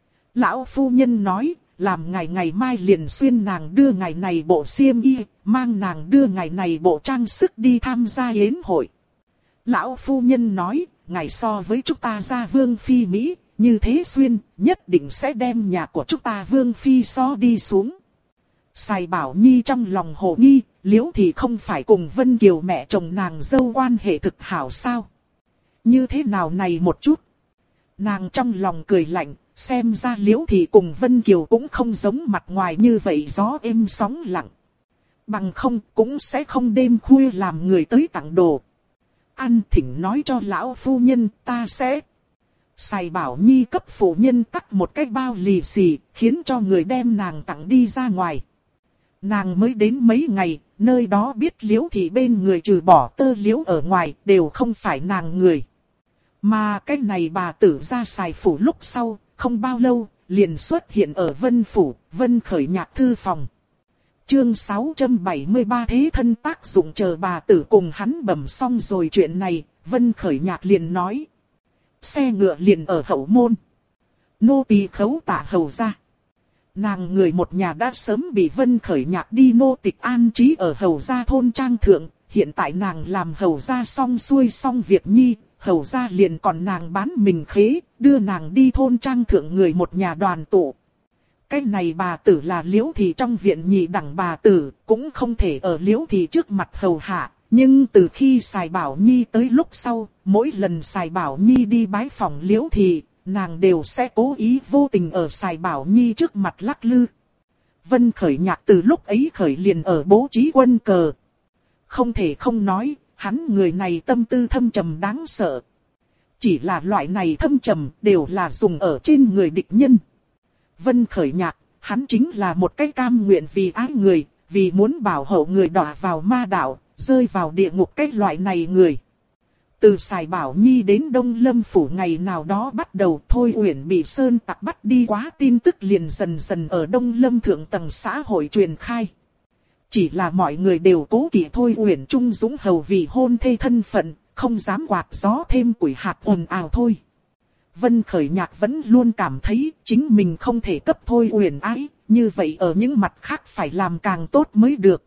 Lão phu nhân nói, làm ngày mai liền xuyên nàng đưa ngày này bộ xiêm y, mang nàng đưa ngày này bộ trang sức đi tham gia yến hội. Lão phu nhân nói, ngày so với chúng ta gia Vương Phi Mỹ, như thế xuyên, nhất định sẽ đem nhà của chúng ta Vương Phi so đi xuống. Sài Bảo Nhi trong lòng hồ nghi, liễu thì không phải cùng Vân Kiều mẹ chồng nàng dâu quan hệ thực hảo sao? Như thế nào này một chút? Nàng trong lòng cười lạnh, xem ra liễu thì cùng Vân Kiều cũng không giống mặt ngoài như vậy gió êm sóng lặng. Bằng không cũng sẽ không đêm khuya làm người tới tặng đồ. Ăn thỉnh nói cho lão phu nhân ta sẽ. Sài Bảo Nhi cấp phụ nhân cắt một cái bao lì xì, khiến cho người đem nàng tặng đi ra ngoài. Nàng mới đến mấy ngày, nơi đó biết Liễu thị bên người trừ bỏ Tơ Liễu ở ngoài đều không phải nàng người. Mà cái này bà tử ra xài phủ lúc sau, không bao lâu, liền xuất hiện ở Vân Phủ, Vân Khởi Nhạc thư phòng. Chương 673 thế thân tác dụng chờ bà tử cùng hắn bẩm xong rồi chuyện này, Vân Khởi Nhạc liền nói. Xe ngựa liền ở hậu môn. Nô tỳ khấu tạ hầu ra. Nàng người một nhà đã sớm bị Vân Khởi Nhạc đi nô tịch an trí ở hầu gia thôn trang thượng. Hiện tại nàng làm hầu gia xong xuôi xong việc nhi, hầu gia liền còn nàng bán mình khế, đưa nàng đi thôn trang thượng người một nhà đoàn tụ. Cái này bà tử là Liễu thị trong viện nhị đẳng bà tử, cũng không thể ở Liễu thị trước mặt hầu hạ. Nhưng từ khi Sài Bảo Nhi tới lúc sau, mỗi lần Sài Bảo Nhi đi bái phòng Liễu thị, nàng đều sẽ cố ý vô tình ở Sài Bảo Nhi trước mặt lắc lư. Vân Khởi Nhạc từ lúc ấy khởi liền ở bố trí quân cờ. Không thể không nói, hắn người này tâm tư thâm trầm đáng sợ. Chỉ là loại này thâm trầm đều là dùng ở trên người địch nhân. Vân Khởi Nhạc, hắn chính là một cái cam nguyện vì ái người, vì muốn bảo hộ người đọa vào ma đạo, rơi vào địa ngục cái loại này người. Từ Sài Bảo Nhi đến Đông Lâm Phủ ngày nào đó bắt đầu Thôi Uyển bị Sơn Tặc bắt đi quá tin tức liền dần dần ở Đông Lâm thượng tầng xã hội truyền khai. Chỉ là mọi người đều cố kỵ Thôi Uyển trung dũng hầu vì hôn thê thân phận, không dám quạt gió thêm củi hạt ồn ào thôi. Vân Khởi Nhạc vẫn luôn cảm thấy chính mình không thể cấp Thôi Uyển ái, như vậy ở những mặt khác phải làm càng tốt mới được.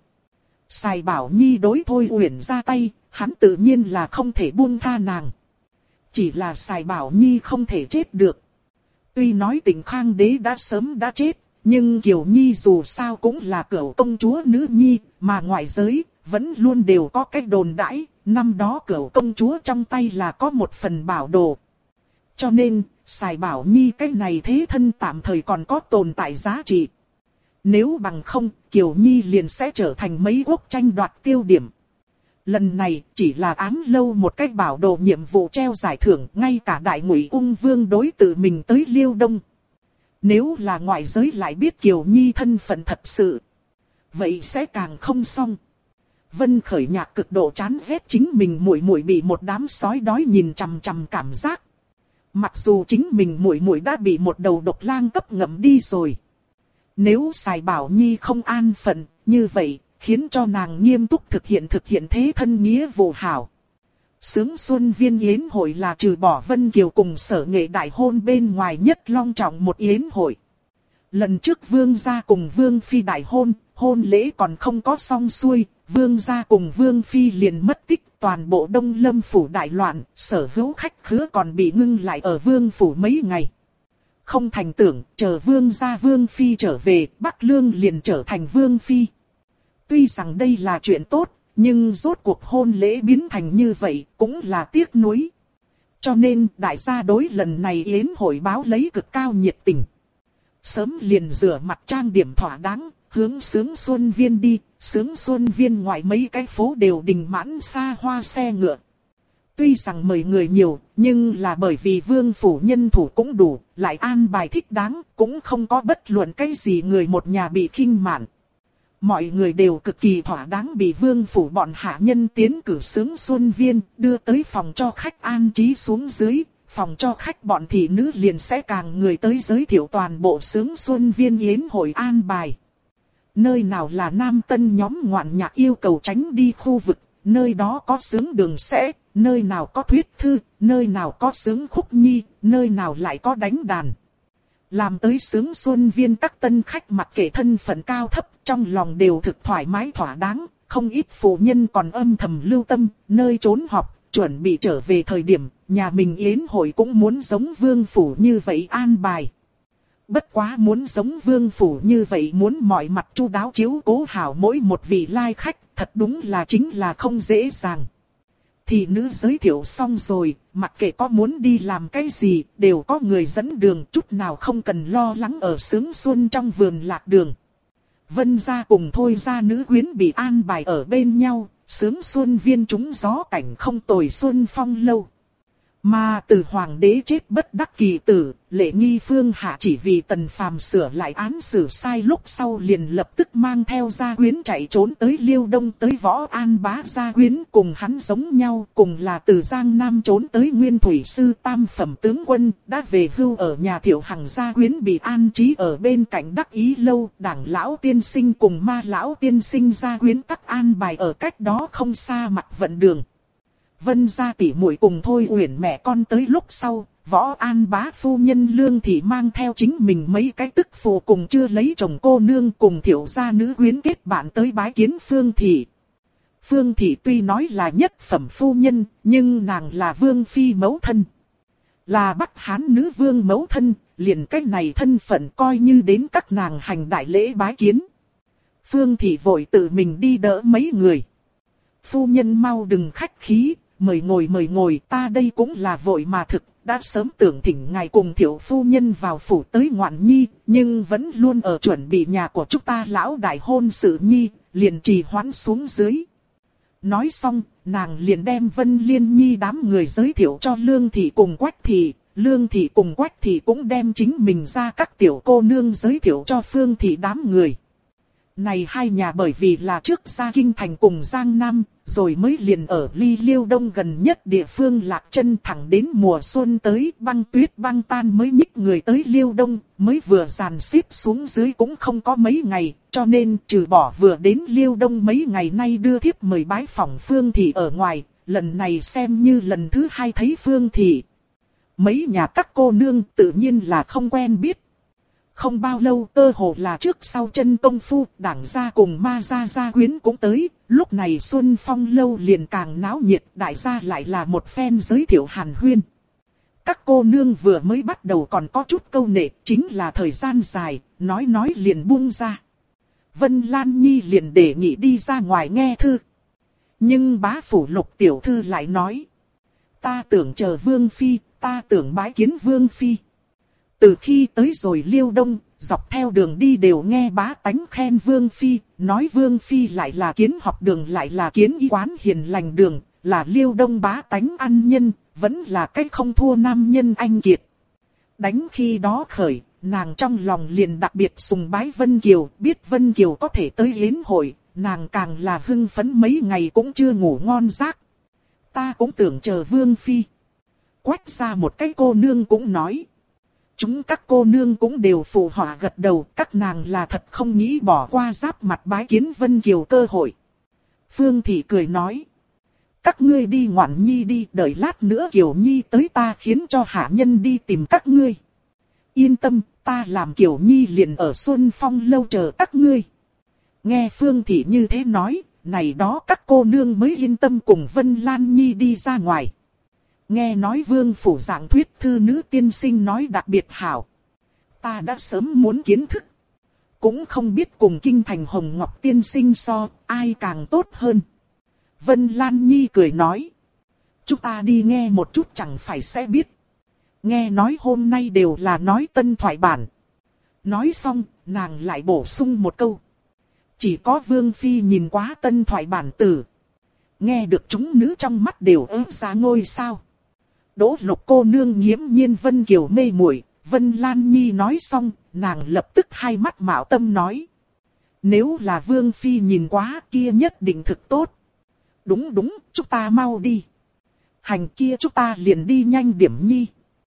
Sài Bảo Nhi đối Thôi Uyển ra tay, hắn tự nhiên là không thể buông tha nàng. Chỉ là Sài Bảo Nhi không thể chết được. Tuy nói Tịnh Khang Đế đã sớm đã chết, nhưng Kiều Nhi dù sao cũng là cửu công chúa nữ nhi, mà ngoại giới vẫn luôn đều có cách đồn đãi, năm đó cửu công chúa trong tay là có một phần bảo đồ. Cho nên, Sài Bảo Nhi cái này thế thân tạm thời còn có tồn tại giá trị. Nếu bằng không, Kiều Nhi liền sẽ trở thành mấy quốc tranh đoạt tiêu điểm. Lần này chỉ là ám lâu một cách bảo đồ nhiệm vụ treo giải thưởng, ngay cả Đại Ngụy Ung Vương đối tự mình tới Liêu Đông. Nếu là ngoại giới lại biết Kiều Nhi thân phận thật sự, vậy sẽ càng không xong. Vân Khởi Nhạc cực độ chán ghét chính mình muội muội bị một đám sói đói nhìn chằm chằm cảm giác. Mặc dù chính mình muội muội đã bị một đầu độc lang cấp ngậm đi rồi. Nếu Sài Bảo Nhi không an phận, như vậy, khiến cho nàng nghiêm túc thực hiện thế thân nghĩa vụ hảo. Sướng Xuân Viên Yến hội là trừ bỏ Vân Kiều cùng Sở Nghệ đại hôn bên ngoài nhất long trọng một yến hội. Lần trước Vương gia cùng Vương Phi đại hôn, hôn lễ còn không có xong xuôi, Vương gia cùng Vương Phi liền mất tích, toàn bộ Đông Lâm Phủ đại loạn, sở hữu khách khứa còn bị ngưng lại ở Vương Phủ mấy ngày. Không thành tưởng, chờ Vương gia Vương Phi trở về, Bắc Lương liền trở thành Vương Phi. Tuy rằng đây là chuyện tốt, nhưng rốt cuộc hôn lễ biến thành như vậy cũng là tiếc nuối. Cho nên đại gia đối lần này yến hội báo lấy cực cao nhiệt tình. Sớm liền rửa mặt trang điểm thỏa đáng, hướng Sướng Xuân Viên đi. Sướng Xuân Viên ngoài mấy cái phố đều đình mãn xa hoa xe ngựa. Tuy rằng mời người nhiều, nhưng là bởi vì Vương Phủ nhân thủ cũng đủ, lại an bài thích đáng, cũng không có bất luận cái gì người một nhà bị khinh mạn. Mọi người đều cực kỳ thỏa đáng bị Vương Phủ bọn hạ nhân tiến cử Sướng Xuân Viên, đưa tới phòng cho khách an trí xuống dưới, phòng cho khách bọn thị nữ liền sẽ càng người tới giới thiệu toàn bộ Sướng Xuân Viên yến hội an bài. Nơi nào là nam tân nhóm ngoạn nhạc yêu cầu tránh đi khu vực, nơi đó có sướng đường sẽ, nơi nào có thuyết thư, nơi nào có sướng khúc nhi, nơi nào lại có đánh đàn. Làm tới Sướng Xuân Viên các tân khách mặc kệ thân phận cao thấp, trong lòng đều thực thoải mái thỏa đáng, không ít phụ nhân còn âm thầm lưu tâm, nơi trốn họp, chuẩn bị trở về thời điểm, nhà mình yến hội cũng muốn giống Vương Phủ như vậy an bài. Bất quá muốn giống Vương Phủ như vậy muốn mọi mặt chu đáo chiếu cố hảo mỗi một vị lai khách, thật đúng là chính là không dễ dàng. Thị nữ giới thiệu xong rồi, mặc kệ có muốn đi làm cái gì, đều có người dẫn đường, chút nào không cần lo lắng ở Sướng Xuân trong vườn lạc đường. Vân gia cùng Thôi gia nữ quyến bị an bài ở bên nhau, Sướng Xuân Viên trúng gió cảnh không tồi xuân phong lâu. Mà từ hoàng đế chết bất đắc kỳ tử, Lệ Nghi Phương hạ chỉ vì Tần Phàm sửa lại án xử sai lúc sau liền lập tức mang theo gia quyến chạy trốn tới Liêu Đông tới Võ An Bá gia quyến cùng hắn giống nhau, cùng là từ Giang Nam trốn tới Nguyên Thủy Sư tam phẩm tướng quân, đã về hưu ở nhà Thiệu Hằng gia quyến bị an trí ở bên cạnh Đắc Ý Lâu, Đảng Lão Tiên Sinh cùng Ma Lão Tiên Sinh gia quyến các an bài ở cách đó không xa mặt vận đường. Vân gia tỷ muội cùng Thôi Uyển mẹ con tới lúc sau, Võ An Bá phu nhân Lương Thị mang theo chính mình mấy cái tức phụ cùng chưa lấy chồng cô nương cùng Thiệu gia nữ quyến kết bạn tới bái kiến Phương Thị. Phương Thị tuy nói là nhất phẩm phu nhân, nhưng nàng là vương phi mẫu thân. Là Bắc Hán nữ vương mẫu thân, liền cách này thân phận coi như đến các nàng hành đại lễ bái kiến. Phương Thị vội tự mình đi đỡ mấy người. Phu nhân mau đừng khách khí. Mời ngồi, ta đây cũng là vội mà thực, đã sớm tưởng thỉnh ngài cùng Thiệu phu nhân vào phủ tới ngoạn nhi, nhưng vẫn luôn ở chuẩn bị nhà của chúng ta lão đại hôn sự nhi, liền trì hoãn xuống dưới. Nói xong, nàng liền đem Vân Liên Nhi đám người giới thiệu cho Lương Thị cùng Quách Thị, Lương Thị cùng Quách Thị cũng đem chính mình ra các tiểu cô nương giới thiệu cho Phương Thị đám người. Này hai nhà bởi vì là trước ra Kinh Thành cùng Giang Nam, rồi mới liền ở ly Liêu Đông gần nhất địa phương lạc chân thẳng đến mùa xuân tới băng tuyết băng tan mới nhích người tới Liêu Đông, mới vừa dàn xếp xuống dưới cũng không có mấy ngày, cho nên trừ bỏ vừa đến Liêu Đông mấy ngày nay đưa thiếp mời bái phỏng Phương Thị ở ngoài, lần này xem như lần thứ hai thấy Phương Thị. Mấy nhà các cô nương tự nhiên là không quen biết. Không bao lâu cơ hồ là trước sau chân công phu, Đảng gia cùng Ma gia gia quyến cũng tới, lúc này Xuân Phong lâu liền càng náo nhiệt, đại gia lại là một phen giới thiệu hàn huyên. Các cô nương vừa mới bắt đầu còn có chút câu nệ, chính là thời gian dài, nói liền buông ra. Vân Lan Nhi liền đề nghị đi ra ngoài nghe thư. Nhưng bá phủ Lục tiểu thư lại nói, ta tưởng chờ Vương Phi, ta tưởng bái kiến Vương Phi. Từ khi tới rồi Liêu Đông, dọc theo đường đi đều nghe bá tánh khen Vương Phi, nói Vương Phi lại là kiến học đường lại là kiến y quán hiền lành đường, là Liêu Đông bá tánh ăn nhân, vẫn là cách không thua nam nhân anh kiệt. Đánh khi đó khởi, nàng trong lòng liền đặc biệt sùng bái Vân Kiều, biết Vân Kiều có thể tới yến hội, nàng càng là hưng phấn mấy ngày cũng chưa ngủ ngon giấc. Ta cũng tưởng chờ Vương Phi. Quách ra một cái cô nương cũng nói. Chúng các cô nương cũng đều phụ họa gật đầu, các nàng là thật không nghĩ bỏ qua giáp mặt bái kiến Vân Kiều cơ hội. Phương Thị cười nói. Các ngươi đi ngoạn nhi đi, đợi lát nữa Kiều Nhi tới ta khiến cho hạ nhân đi tìm các ngươi. Yên tâm, ta làm Kiều Nhi liền ở Xuân Phong lâu chờ các ngươi. Nghe Phương Thị như thế nói, này đó các cô nương mới yên tâm cùng Vân Lan Nhi đi ra ngoài. Nghe nói Vương phủ giảng thuyết thư nữ tiên sinh nói đặc biệt hảo. Ta đã sớm muốn kiến thức. Cũng không biết cùng Kinh Thành Hồng Ngọc tiên sinh so, ai càng tốt hơn. Vân Lan Nhi cười nói. Chúng ta đi nghe một chút chẳng phải sẽ biết. Nghe nói hôm nay đều là nói tân thoại bản. Nói xong, nàng lại bổ sung một câu. Chỉ có Vương Phi nhìn quá tân thoại bản tử. Nghe được chúng nữ trong mắt đều ớt ra ngôi sao. Đỗ Lục cô nương nghiễm nhiên Vân Kiều mê muội. Vân Lan Nhi nói xong, nàng lập tức hai mắt mạo tâm nói. Nếu là Vương Phi nhìn quá kia nhất định thực tốt. Đúng, chúng ta mau đi. Hành kia chúng ta liền đi nhanh điểm nhi.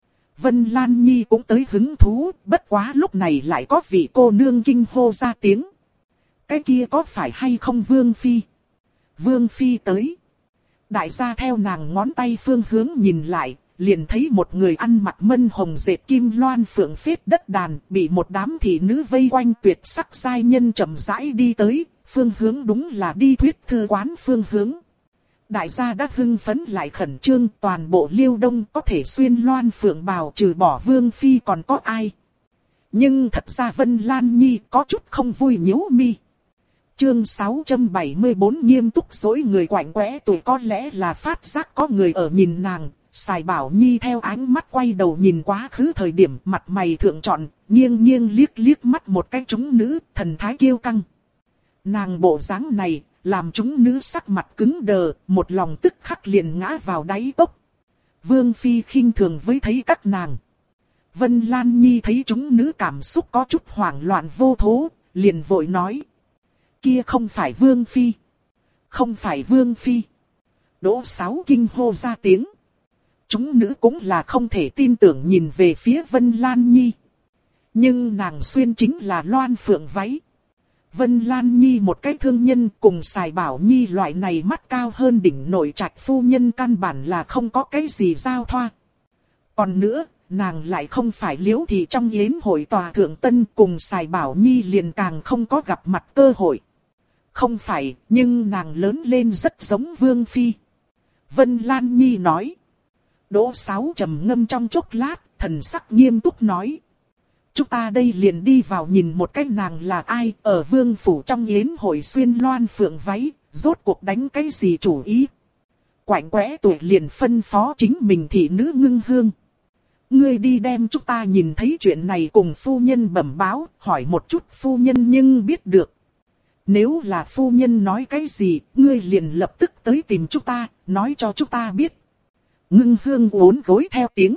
Vân Lan Nhi cũng tới hứng thú, bất quá lúc này lại có vị cô nương kinh hô ra tiếng. Cái kia có phải hay không Vương Phi? Vương Phi tới. Đại gia theo nàng ngón tay phương hướng nhìn lại, liền thấy một người ăn mặc mân hồng dệt kim loan phượng phết đất đàn, bị một đám thị nữ vây quanh tuyệt sắc giai nhân chậm rãi đi tới, phương hướng đúng là đi thuyết thư quán phương hướng. Đại gia đã hưng phấn lại khẩn trương, toàn bộ Liêu Đông có thể xuyên loan phượng bào trừ bỏ Vương Phi còn có ai. Nhưng thật ra Vân Lan Nhi có chút không vui nhíu mi. Chương 674 nghiêm túc dối người quạnh quẽ tuổi có lẽ là phát giác có người ở nhìn nàng. Sài Bảo Nhi theo ánh mắt quay đầu nhìn quá khứ thời điểm mặt mày thượng trọn, nghiêng liếc mắt một cái chúng nữ, thần thái kiêu căng. Nàng bộ dáng này, làm chúng nữ sắc mặt cứng đờ, một lòng tức khắc liền ngã vào đáy cốc. Vương Phi khinh thường với thấy các nàng. Vân Lan Nhi thấy chúng nữ cảm xúc có chút hoảng loạn vô thố, liền vội nói. Kia không phải Vương Phi. Không phải Vương Phi. Đỗ Sáu kinh hô ra tiếng. Chúng nữ cũng là không thể tin tưởng nhìn về phía Vân Lan Nhi. Nhưng nàng xuyên chính là loan phượng váy. Vân Lan Nhi một cái thương nhân cùng Sài Bảo Nhi loại này mắt cao hơn đỉnh nội trạch phu nhân căn bản là không có cái gì giao thoa. Còn nữa, nàng lại không phải Liễu Thị trong yến hội tòa thượng tân cùng Sài Bảo Nhi liền càng không có gặp mặt cơ hội. Không phải, nhưng nàng lớn lên rất giống Vương Phi. Vân Lan Nhi nói. Đỗ Sáu trầm ngâm trong chốc lát, thần sắc nghiêm túc nói. Chúng ta đây liền đi vào nhìn một cái nàng là ai ở vương phủ trong yến hội xuyên loan phượng váy, rốt cuộc đánh cái gì chủ ý. Quạnh quẽ tuổi liền phân phó chính mình thị nữ Ngưng Hương. Ngươi đi đem chúng ta nhìn thấy chuyện này cùng phu nhân bẩm báo, hỏi một chút phu nhân nhưng biết được. Nếu là phu nhân nói cái gì, ngươi liền lập tức tới tìm chúng ta, nói cho chúng ta biết. Ngưng Hương uốn gối theo tiếng.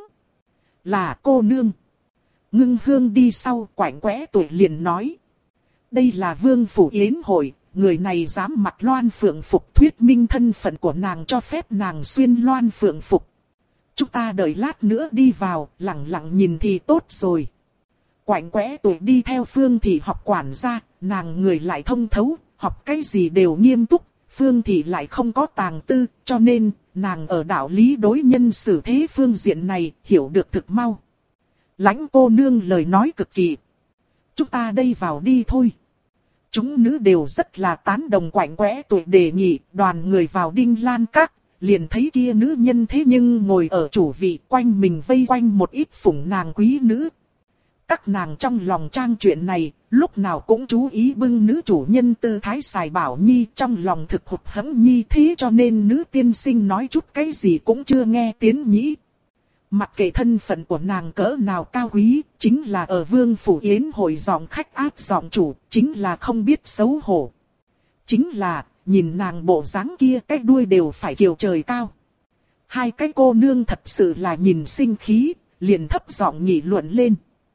Là cô nương. Ngưng Hương đi sau quạnh quẽ tuổi liền nói. Đây là vương phủ yến hội, người này dám mặc loan phượng phục thuyết minh thân phận của nàng cho phép nàng xuyên loan phượng phục. Chúng ta đợi lát nữa đi vào, lặng lặng nhìn thì tốt rồi. Quạnh quẽ tuổi đi theo Phương Thị học quản gia, nàng người lại thông thấu, học cái gì đều nghiêm túc, Phương Thị lại không có tàng tư, cho nên, nàng ở đạo lý đối nhân xử thế phương diện này, hiểu được thực mau. Lãnh cô nương lời nói cực kỳ. Chúng ta đây vào đi thôi. Chúng nữ đều rất là tán đồng quạnh quẽ tuổi đề nghị, đoàn người vào Đinh Lan Các, liền thấy kia nữ nhân thế nhưng ngồi ở chủ vị quanh mình vây quanh một ít phụng nàng quý nữ. Các nàng trong lòng trang chuyện này, lúc nào cũng chú ý bưng nữ chủ nhân tư thái Sài Bảo Nhi trong lòng thực hụt hẫng nhi thế cho nên nữ tiên sinh nói chút cái gì cũng chưa nghe tiếng nhĩ. Mặc kệ thân phận của nàng cỡ nào cao quý, chính là ở vương phủ yến hội giọng khách áp giọng chủ, chính là không biết xấu hổ. Chính là, nhìn nàng bộ dáng kia cái đuôi đều phải kiều trời cao. Hai cái cô nương thật sự là nhìn sinh khí, liền thấp giọng nghị luận lên.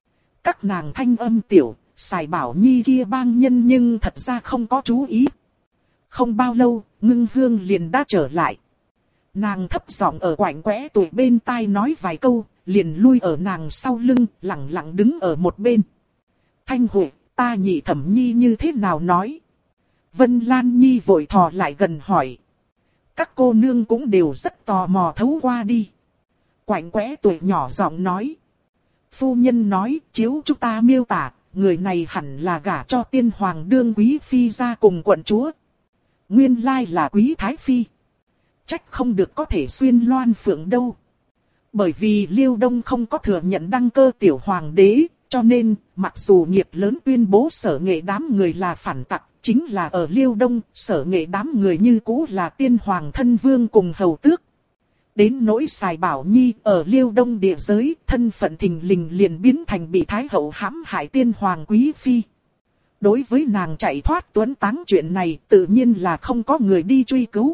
Các nàng thanh âm tiểu, Sài Bảo Nhi kia bang nhân nhưng thật ra không có chú ý. Không bao lâu, Ngưng Hương liền đã trở lại. Nàng thấp giọng ở quạnh quẽ tuổi bên tai nói vài câu, liền lui ở nàng sau lưng, lặng lặng đứng ở một bên. Thanh Huệ, ta nhị thẩm nhi như thế nào nói? Vân Lan Nhi vội thò lại gần hỏi. Các cô nương cũng đều rất tò mò thấu qua đi. Quạnh quẽ tuổi nhỏ giọng nói. Phu nhân nói, chiếu chúng ta miêu tả, người này hẳn là gả cho tiên hoàng đương quý phi ra cùng quận chúa. Nguyên lai là quý thái phi. Trách không được có thể xuyên loan phượng đâu. Bởi vì Liêu Đông không có thừa nhận đăng cơ tiểu hoàng đế, cho nên, mặc dù nghiệp lớn tuyên bố Sở Nghệ đám người là phản tặc, chính là ở Liêu Đông, Sở Nghệ đám người như cũ là tiên hoàng thân vương cùng hầu tước. Đến nỗi Sài Bảo Nhi ở Liêu Đông địa giới, thân phận thình lình liền biến thành bị Thái hậu hãm hại tiên hoàng quý phi. Đối với nàng chạy thoát tuấn táng chuyện này, tự nhiên là không có người đi truy cứu.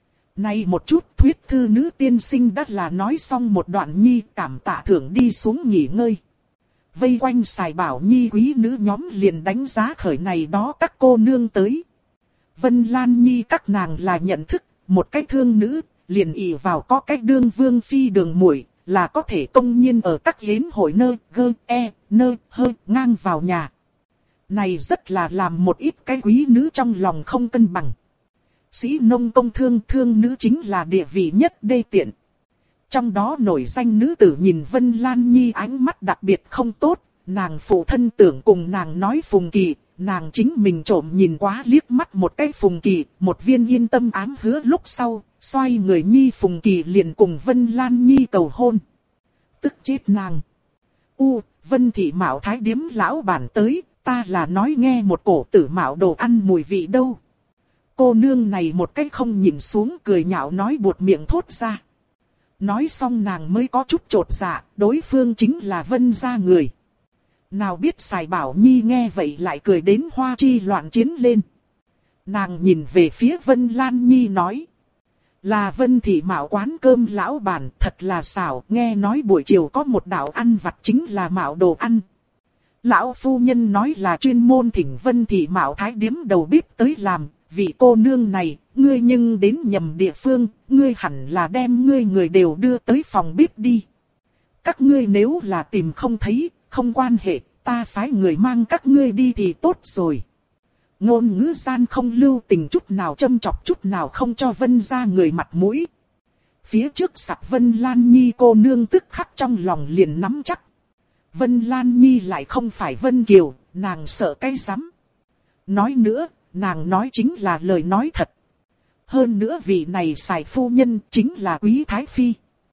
Nay một chút thuyết thư nữ tiên sinh đã là nói xong một đoạn nhi, cảm tạ thưởng đi xuống nghỉ ngơi. Vây quanh Sài Bảo Nhi quý nữ nhóm liền đánh giá khởi này đó các cô nương tới. Vân Lan Nhi các nàng là nhận thức, một cái thương nữ, liền ỷ vào có cách đương vương phi đường muội là có thể công nhiên ở các yến hội nơ ngang vào nhà. Này rất là làm một ít cái quý nữ trong lòng không cân bằng. Sĩ nông công thương nữ chính là địa vị nhất đê tiện. Trong đó nổi danh nữ tử nhìn Vân Lan Nhi ánh mắt đặc biệt không tốt, nàng phụ thân tưởng cùng nàng nói Phùng Kỳ, nàng chính mình trộm nhìn quá liếc mắt một cái Phùng Kỳ, một viên yên tâm ám hứa lúc sau, xoay người Nhi Phùng Kỳ liền cùng Vân Lan Nhi cầu hôn. Tức chết nàng. Vân Thị Mạo Thái Điếm lão bản tới, ta là nói nghe một cổ tử mạo đồ ăn mùi vị đâu. Cô nương này một cách không nhìn xuống cười nhạo nói buột miệng thốt ra. Nói xong nàng mới có chút chột dạ, đối phương chính là Vân gia người. Nào biết Sài Bảo Nhi nghe vậy lại cười đến hoa chi loạn chiến lên. Nàng nhìn về phía Vân Lan Nhi nói. Là Vân Thị Mạo quán cơm lão bản, thật là xảo, nghe nói buổi chiều có một đạo ăn vặt chính là Mạo đồ ăn. Lão phu nhân nói là chuyên môn thỉnh Vân Thị Mạo thái điếm đầu bếp tới làm, vị cô nương này, ngươi nhưng đến nhầm địa phương, ngươi hẳn là đem ngươi người đều đưa tới phòng bếp đi. Các ngươi nếu là tìm không thấy, không quan hệ, ta phái người mang các ngươi đi thì tốt rồi. Ngôn ngữ gian không lưu tình chút nào, châm chọc chút nào, không cho Vân gia người mặt mũi. Phía trước sặc Vân Lan Nhi cô nương tức khắc trong lòng liền nắm chắc. Vân Lan Nhi lại không phải Vân Kiều, nàng sợ cái rắm. Nói nữa, nàng nói chính là lời nói thật. Hơn nữa vị này xài phu nhân chính là Quý Thái Phi.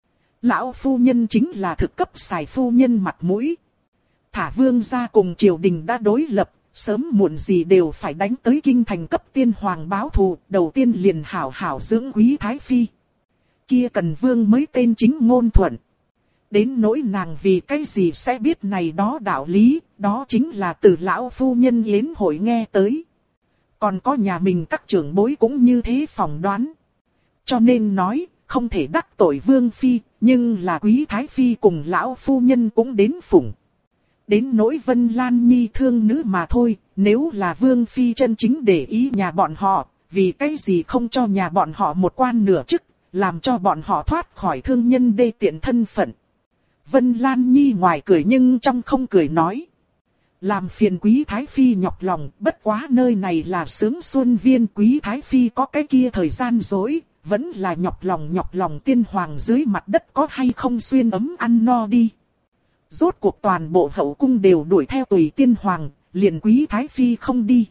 Lão phu nhân chính là thực cấp xài phu nhân mặt mũi. Thả vương gia cùng triều đình đã đối lập, sớm muộn gì đều phải đánh tới kinh thành cấp tiên hoàng báo thù, đầu tiên liền hảo hảo dưỡng Quý Thái Phi. Kia cần vương mới tên chính ngôn thuận. Đến nỗi nàng vì cái gì sẽ biết này đó đạo lý, đó chính là từ lão phu nhân yến hội nghe tới. Còn có nhà mình các trưởng bối cũng như thế phỏng đoán. Cho nên nói, không thể đắc tội vương phi, nhưng là Quý Thái Phi cùng lão phu nhân cũng đến phụng. Đến nỗi Vân Lan Nhi thương nữ mà thôi, nếu là vương phi chân chính để ý nhà bọn họ, vì cái gì không cho nhà bọn họ một quan nửa chức, làm cho bọn họ thoát khỏi thương nhân đê tiện thân phận. Vân Lan Nhi ngoài cười nhưng trong không cười nói. Làm phiền Quý Thái Phi nhọc lòng, bất quá nơi này là sướng xuân viên, Quý Thái Phi có cái kia thời gian dối, vẫn là nhọc lòng tiên hoàng dưới mặt đất có hay không xuyên ấm ăn no đi. Rốt cuộc toàn bộ hậu cung đều đuổi theo tùy tiên hoàng, liền Quý Thái Phi không đi.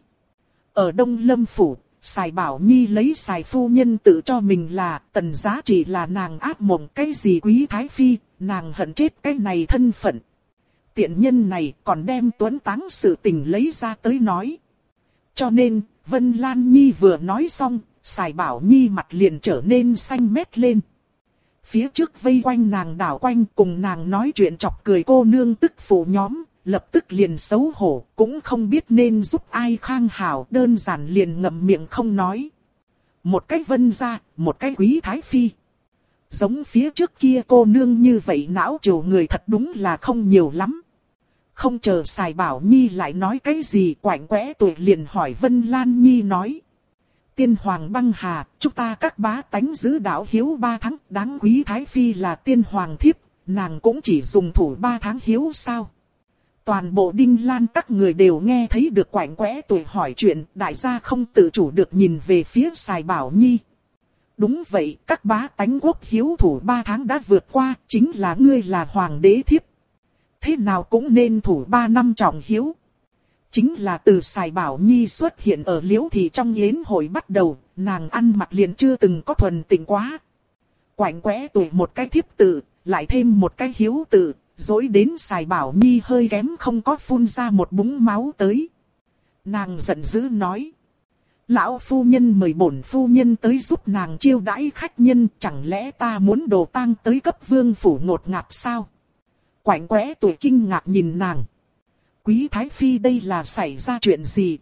Ở Đông Lâm Phủ, Sài Bảo Nhi lấy Sài phu nhân tự cho mình là Tần Giá Trị là nàng ác mộng, cái gì Quý Thái Phi, nàng hận chết cái này thân phận. Tiện nhân này còn đem Tuấn Táng sự tình lấy ra tới nói. Cho nên, Vân Lan Nhi vừa nói xong, Sài Bảo Nhi mặt liền trở nên xanh mét lên. Phía trước vây quanh nàng đảo quanh cùng nàng nói chuyện chọc cười cô nương tức phụ nhóm, lập tức liền xấu hổ, cũng không biết nên giúp ai khang hảo, đơn giản liền ngậm miệng không nói. Một cái Vân gia, một cái Quý Thái Phi. Giống phía trước kia cô nương như vậy não trầu người thật đúng là không nhiều lắm. Không chờ Sài Bảo Nhi lại nói cái gì, quạnh quẽ tuổi liền hỏi Vân Lan Nhi nói. Tiên hoàng băng hà, chúng ta các bá tánh giữ đạo hiếu 3 tháng, đáng Quý Thái Phi là tiên hoàng thiếp, nàng cũng chỉ dùng thủ 3 tháng hiếu sao. Toàn bộ Đinh Lan các người đều nghe thấy được quạnh quẽ tuổi hỏi chuyện, đại gia không tự chủ được nhìn về phía Sài Bảo Nhi. Đúng vậy, các bá tánh quốc hiếu thủ 3 tháng đã vượt qua, chính là ngươi là hoàng đế thiếp. Thế nào cũng nên thủ 3 năm trọng hiếu. Chính là từ Sài Bảo Nhi xuất hiện ở Liễu Thị trong yến hội bắt đầu, nàng ăn mặc liền chưa từng có thuần tịnh quá. Quạnh quẽ tuổi một cái thiếp tự, lại thêm một cái hiếu tự, dối đến Sài Bảo Nhi hơi kém không có phun ra một búng máu tới. Nàng giận dữ nói. Lão phu nhân mời bổn phu nhân tới giúp nàng chiêu đãi khách nhân, chẳng lẽ ta muốn đồ tang tới cấp vương phủ ngột ngạt sao? Quạnh quẽ tuổi kinh ngạc nhìn nàng. Quý Thái Phi đây là xảy ra chuyện gì?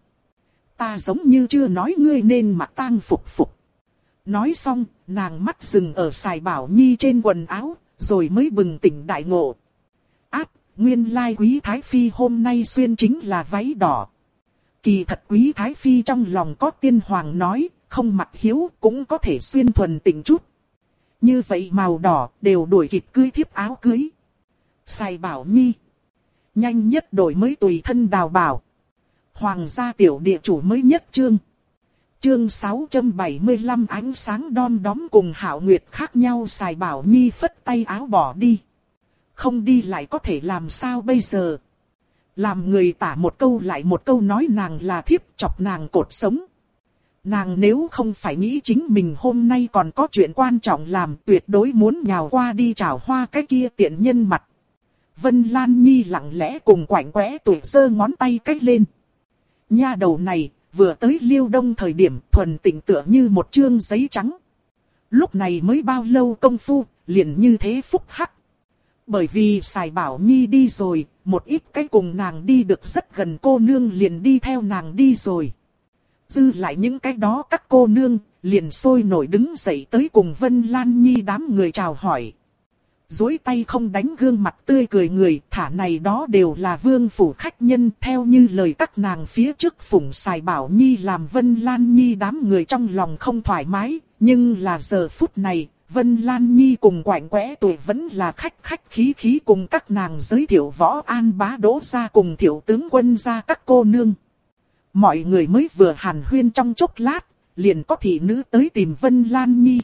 Ta giống như chưa nói ngươi nên mặc tang phục phục. Nói xong, nàng mắt dừng ở Sài Bảo Nhi trên quần áo, rồi mới bừng tỉnh đại ngộ. Áp, nguyên lai Quý Thái Phi hôm nay xuyên chính là váy đỏ. Kỳ thật Quý Thái Phi trong lòng có tiên hoàng nói, không mặc hiếu cũng có thể xuyên thuần tịnh chút. Như vậy màu đỏ đều đổi kịp cưới thiếp áo cưới. Sài Bảo Nhi. Nhanh nhất đổi mới tùy thân đào bảo. Hoàng gia tiểu địa chủ mới nhất chương. Chương 675 ánh sáng đom đóm cùng Hạo Nguyệt khác nhau. Sài Bảo Nhi phất tay áo bỏ đi. Không đi lại có thể làm sao bây giờ? Làm người tả một câu lại một câu nói nàng là thiếp, chọc nàng cột sống. Nàng nếu không phải nghĩ chính mình hôm nay còn có chuyện quan trọng làm, tuyệt đối muốn nhào qua đi chào hoa cái kia tiện nhân mặt. Vân Lan Nhi lặng lẽ cùng quạnh quẽ tuổi giơ ngón tay cách lên. Nha đầu này, vừa tới Liêu Đông thời điểm thuần tịnh tựa như một chương giấy trắng. Lúc này mới bao lâu công phu, liền như thế phúc hắc. Bởi vì Sài Bảo Nhi đi rồi, một ít cái cùng nàng đi được rất gần cô nương liền đi theo nàng đi rồi. Dư lại những cái đó các cô nương, liền sôi nổi đứng dậy tới cùng Vân Lan Nhi đám người chào hỏi. Dối tay không đánh gương mặt tươi cười người, thả này đó đều là vương phủ khách nhân, theo như lời các nàng phía trước phụng xài Bảo Nhi làm Vân Lan Nhi đám người trong lòng không thoải mái, nhưng là giờ phút này, Vân Lan Nhi cùng Quạnh Quẽ tuổi vẫn là khách khí khí cùng các nàng giới thiệu Võ An Bá Đỗ gia cùng Thiệu tướng quân gia các cô nương. Mọi người mới vừa hàn huyên trong chốc lát, liền có thị nữ tới tìm Vân Lan Nhi.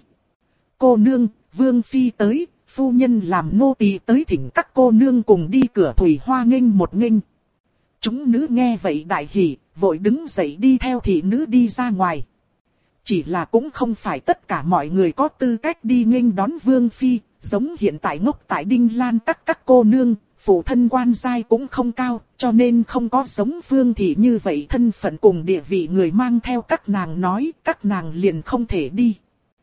Cô nương, Vương Phi tới, phu nhân làm nô tỳ tới thỉnh các cô nương cùng đi cửa thủy hoa nghênh một nghênh. Chúng nữ nghe vậy đại hỉ, vội đứng dậy đi theo thị nữ đi ra ngoài. Chỉ là cũng không phải tất cả mọi người có tư cách đi nghênh đón Vương Phi, giống hiện tại ngốc tại Đinh Lan các cô nương, phụ thân quan giai cũng không cao, cho nên không có giống Vương Thị như vậy thân phận cùng địa vị người mang theo các nàng nói, các nàng liền không thể đi.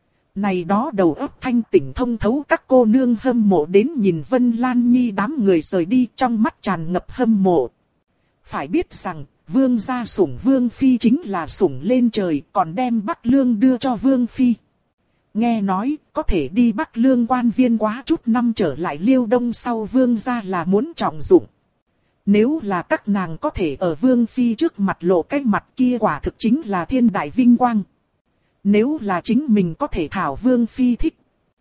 Này đó đầu óc thanh tỉnh thông thấu các cô nương hâm mộ đến nhìn Vân Lan Nhi đám người rời đi trong mắt tràn ngập hâm mộ. Phải biết rằng, Vương gia sủng Vương Phi chính là sủng lên trời, còn đem Bắc Lương đưa cho Vương Phi. Nghe nói, có thể đi Bắc Lương quan viên quá chút năm trở lại Liêu Đông sau Vương gia là muốn trọng dụng. Nếu là các nàng có thể ở Vương Phi trước mặt lộ cái mặt kia quả thực chính là thiên đại vinh quang. Nếu là chính mình có thể thảo Vương Phi thích.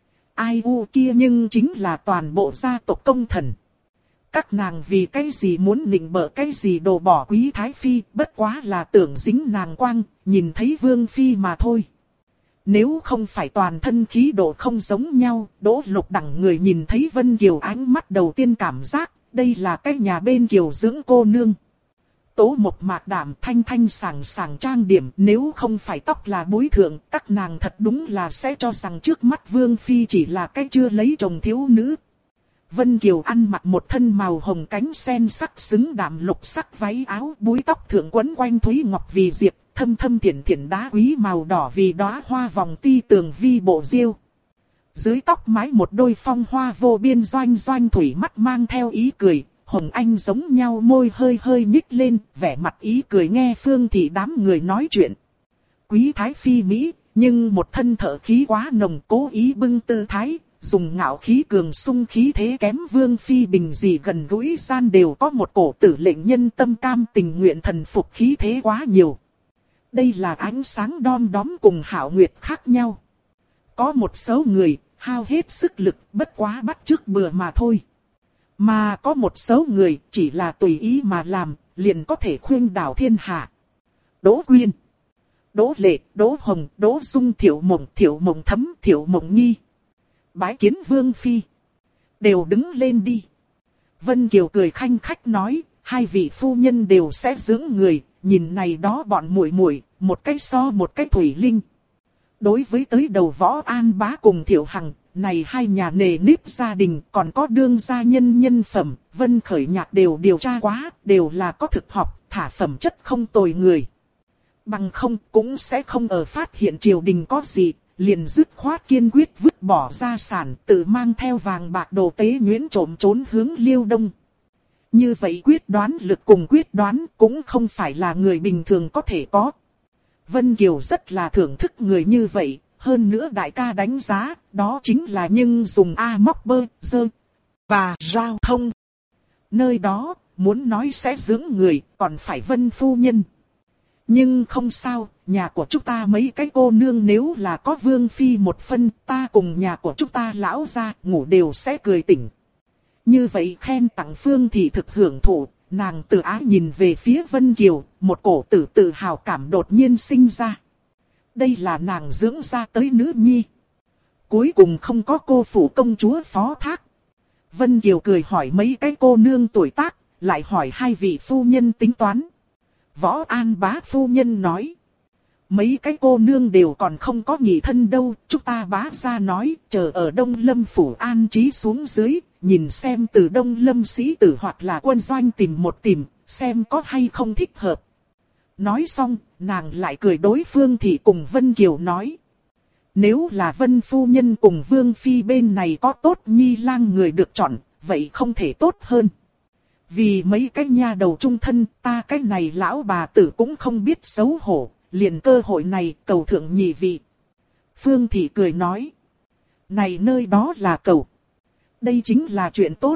Ai u kia nhưng chính là toàn bộ gia tộc công thần. Các nàng vì cái gì muốn nịnh bợ cái gì đồ bỏ quý Thái Phi, bất quá là tưởng dính nàng quang, nhìn thấy Vương Phi mà thôi. Nếu không phải toàn thân khí độ không giống nhau, Đỗ Lục đẳng người nhìn thấy Vân Kiều ánh mắt đầu tiên cảm giác, đây là cái nhà bên Kiều dưỡng cô nương. Tố một mạc đảm thanh thanh sảng sảng trang điểm, nếu không phải tóc là bối thượng, các nàng thật đúng là sẽ cho rằng trước mắt Vương Phi chỉ là cái chưa lấy chồng thiếu nữ. Vân Kiều ăn mặc một thân màu hồng cánh sen sắc xứng đạm lục sắc váy áo, búi tóc thượng quấn quanh thúy ngọc vì diệp, thâm thâm thiển thiển đá quý màu đỏ vì đóa hoa vòng ti tường vi bộ diêu. Dưới tóc mái một đôi phong hoa vô biên doanh doanh thủy mắt mang theo ý cười, hồng anh giống nhau môi hơi hơi nhích lên, vẻ mặt ý cười nghe Phương Thị đám người nói chuyện. Quý Thái Phi Mỹ, nhưng một thân thở khí quá nồng cố ý bưng tư thái. Dùng ngạo khí cường sung khí thế kém Vương Phi bình gì gần gũi gian đều có một cổ tử lệnh nhân tâm cam tình nguyện thần phục khí thế quá nhiều. Đây là ánh sáng đom đóm cùng hảo nguyệt khác nhau. Có một số người hao hết sức lực bất quá bắt chước bừa mà thôi. Mà có một số người chỉ là tùy ý mà làm liền có thể khuyên đảo thiên hạ. Đỗ Quyên, Đỗ Lệ, Đỗ Hồng, Đỗ Dung, Thiệu Mộng Thấm, Thiệu Mộng Nghi. Bái kiến Vương Phi. Đều đứng lên đi. Vân Kiều cười khanh khách nói, hai vị phu nhân đều sẽ dưỡng người, nhìn này đó bọn muội muội, một cái so một cái thủy linh. Đối với tới đầu Võ An Bá cùng Thiệu Hằng, này hai nhà nề nếp gia đình còn có đương gia nhân phẩm, Vân Khởi Nhạc đều điều tra quá, đều là có thực học, thả phẩm chất không tồi người. Bằng không cũng sẽ không ở phát hiện triều đình có gì. Liền dứt khoát kiên quyết vứt bỏ gia sản tự mang theo vàng bạc đồ tế nhuyễn trộm trốn hướng Liêu Đông. Như vậy quyết đoán lực cùng quyết đoán cũng không phải là người bình thường có thể có. Vân Kiều rất là thưởng thức người như vậy, hơn nữa đại ca đánh giá, đó chính là nhưng dùng A móc bơ, dơ và giao thông. Nơi đó, muốn nói sẽ dưỡng người, còn phải Vân phu nhân. Nhưng không sao, nhà của chúng ta mấy cái cô nương nếu là có Vương Phi một phân, ta cùng nhà của chúng ta lão gia ngủ đều sẽ cười tỉnh. Như vậy khen tặng Phương Thị thực hưởng thụ, nàng tự ái nhìn về phía Vân Kiều, một cổ tử tự hào cảm đột nhiên sinh ra. Đây là nàng dưỡng ra tới nữ nhi. Cuối cùng không có cô phụ công chúa phó thác. Vân Kiều cười hỏi mấy cái cô nương tuổi tác, lại hỏi hai vị phu nhân tính toán. Võ An Bá phu nhân nói. Mấy cái cô nương đều còn không có nghị thân đâu, chúng ta bá ra nói, chờ ở Đông Lâm phủ an trí xuống dưới, nhìn xem từ Đông Lâm sĩ tử hoặc là quân doanh tìm, xem có hay không thích hợp. Nói xong, nàng lại cười đối Phương Thị cùng Vân Kiều nói. Nếu là Vân phu nhân cùng Vương Phi bên này có tốt nhi lang người được chọn, vậy không thể tốt hơn. Vì mấy cái nha đầu trung thân, ta cái này lão bà tử cũng không biết xấu hổ, liền cơ hội này cầu thượng nhị vị. Phương Thị cười nói. Này nơi đó là cầu. Đây chính là chuyện tốt.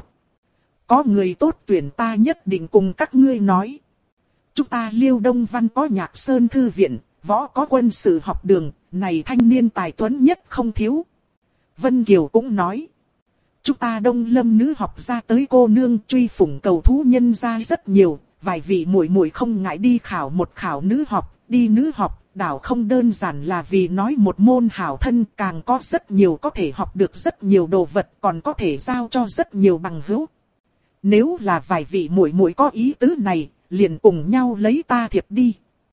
Có người tốt tuyển ta nhất định cùng các ngươi nói. Chúng ta Liêu Đông Văn có Nhạc Sơn Thư Viện, võ có quân sự học đường, này thanh niên tài tuấn nhất không thiếu. Vân Kiều cũng nói. Chúng ta Đông Lâm nữ học ra tới cô nương truy phủng cầu thú nhân ra rất nhiều, vài vị muội muội không ngại đi khảo một khảo nữ học, đi nữ học, đảo không đơn giản là vì nói một môn hảo thân, càng có rất nhiều có thể học được rất nhiều đồ vật, còn có thể giao cho rất nhiều bằng hữu. Nếu là vài vị muội muội có ý tứ này, liền cùng nhau lấy ta thiệp đi.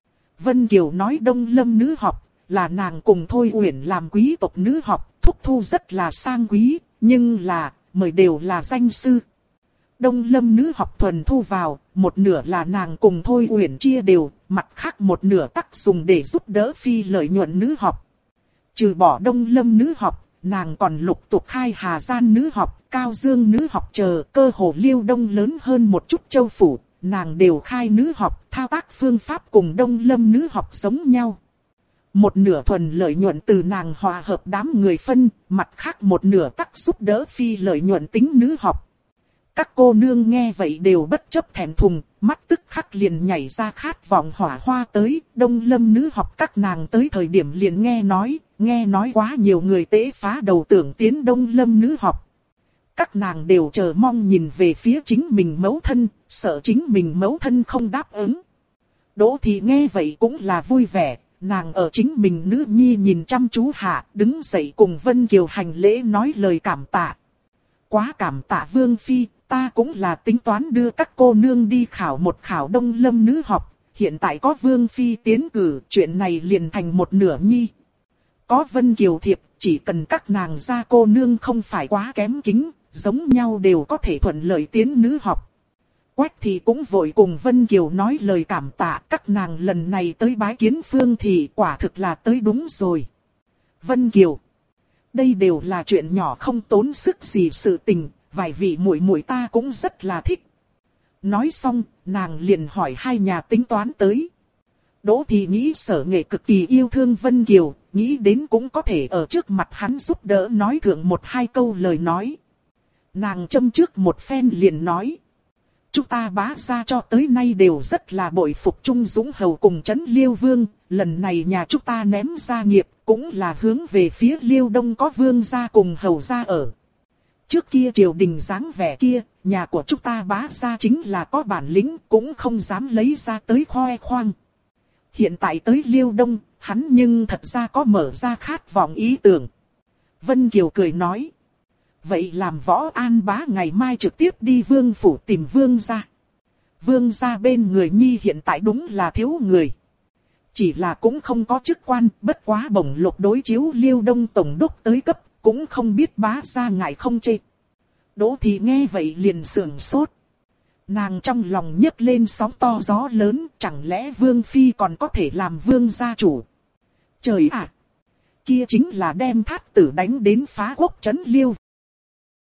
Vân Kiều nói Đông Lâm nữ học, là nàng cùng Thôi Uyển làm quý tộc nữ học, thúc thu rất là sang quý, nhưng là, mời đều là danh sư. Đông Lâm nữ học thuần thu vào, một nửa là nàng cùng Thôi Uyển chia đều, mặt khác một nửa tắc dùng để giúp đỡ phi lợi nhuận nữ học. Trừ bỏ Đông Lâm nữ học, nàng còn lục tục khai Hà Gian nữ học, Cao Dương nữ học chờ, cơ hồ Liêu Đông lớn hơn một chút châu phủ, nàng đều khai nữ học, thao tác phương pháp cùng Đông Lâm nữ học giống nhau. Một nửa thuần lợi nhuận từ nàng hòa hợp đám người phân, mặt khác một nửa tắc giúp đỡ phi lợi nhuận tính nữ học. Các cô nương nghe vậy đều bất chấp thẹn thùng, mắt tức khắc liền nhảy ra khát vọng hỏa hoa tới. Đông Lâm nữ học các nàng tới thời điểm liền nghe nói quá nhiều người tế phá đầu tưởng tiến Đông Lâm nữ học. Các nàng đều chờ mong nhìn về phía chính mình mẫu thân, sợ chính mình mẫu thân không đáp ứng. Đỗ Thị nghe vậy cũng là vui vẻ, nàng ở chính mình nữ nhi nhìn chăm chú hạ, đứng dậy cùng Vân Kiều hành lễ nói lời cảm tạ. Quá cảm tạ Vương Phi, ta cũng là tính toán đưa các cô nương đi khảo một khảo Đông Lâm nữ học, hiện tại có Vương Phi tiến cử, chuyện này liền thành một nửa nhi. Có Vân Kiều thiệp, chỉ cần các nàng gia cô nương không phải quá kém kính, giống nhau đều có thể thuận lợi tiến nữ học. Quách Thị cũng vội cùng Vân Kiều nói lời cảm tạ, các nàng lần này tới bái kiến Phương Thị quả thực là tới đúng rồi. Vân Kiều, đây đều là chuyện nhỏ không tốn sức gì sự tình, vài vị muội muội ta cũng rất là thích. Nói xong, nàng liền hỏi hai nhà tính toán tới. Đỗ Thị nghĩ Sở Nghệ cực kỳ yêu thương Vân Kiều, nghĩ đến cũng có thể ở trước mặt hắn giúp đỡ nói thượng một hai câu lời nói. Nàng châm trước một phen liền nói. Chúng ta Bá gia cho tới nay đều rất là bội phục Trung Dũng Hầu cùng Trấn Liêu Vương, lần này nhà chúng ta ném gia nghiệp cũng là hướng về phía Liêu Đông có Vương gia cùng Hầu gia ở. Trước kia triều đình dáng vẻ kia, nhà của chúng ta Bá gia chính là có bản lĩnh cũng không dám lấy ra tới khoe khoang. Hiện tại tới Liêu Đông, hắn nhưng thật ra có mở ra khát vọng ý tưởng. Vân Kiều cười nói. Vậy làm Võ An Bá ngày mai trực tiếp đi Vương phủ tìm Vương gia. Vương gia bên người nhi hiện tại đúng là thiếu người. Chỉ là cũng không có chức quan, bất quá bổng lộc đối chiếu Liêu Đông tổng đốc tới cấp, cũng không biết Bá gia ngại không chê. Đỗ Thị nghe vậy liền sưởng sốt. Nàng trong lòng nhấc lên sóng to gió lớn, chẳng lẽ Vương Phi còn có thể làm Vương gia chủ. Trời ạ! Kia chính là đem Thát Tử đánh đến phá quốc trấn Liêu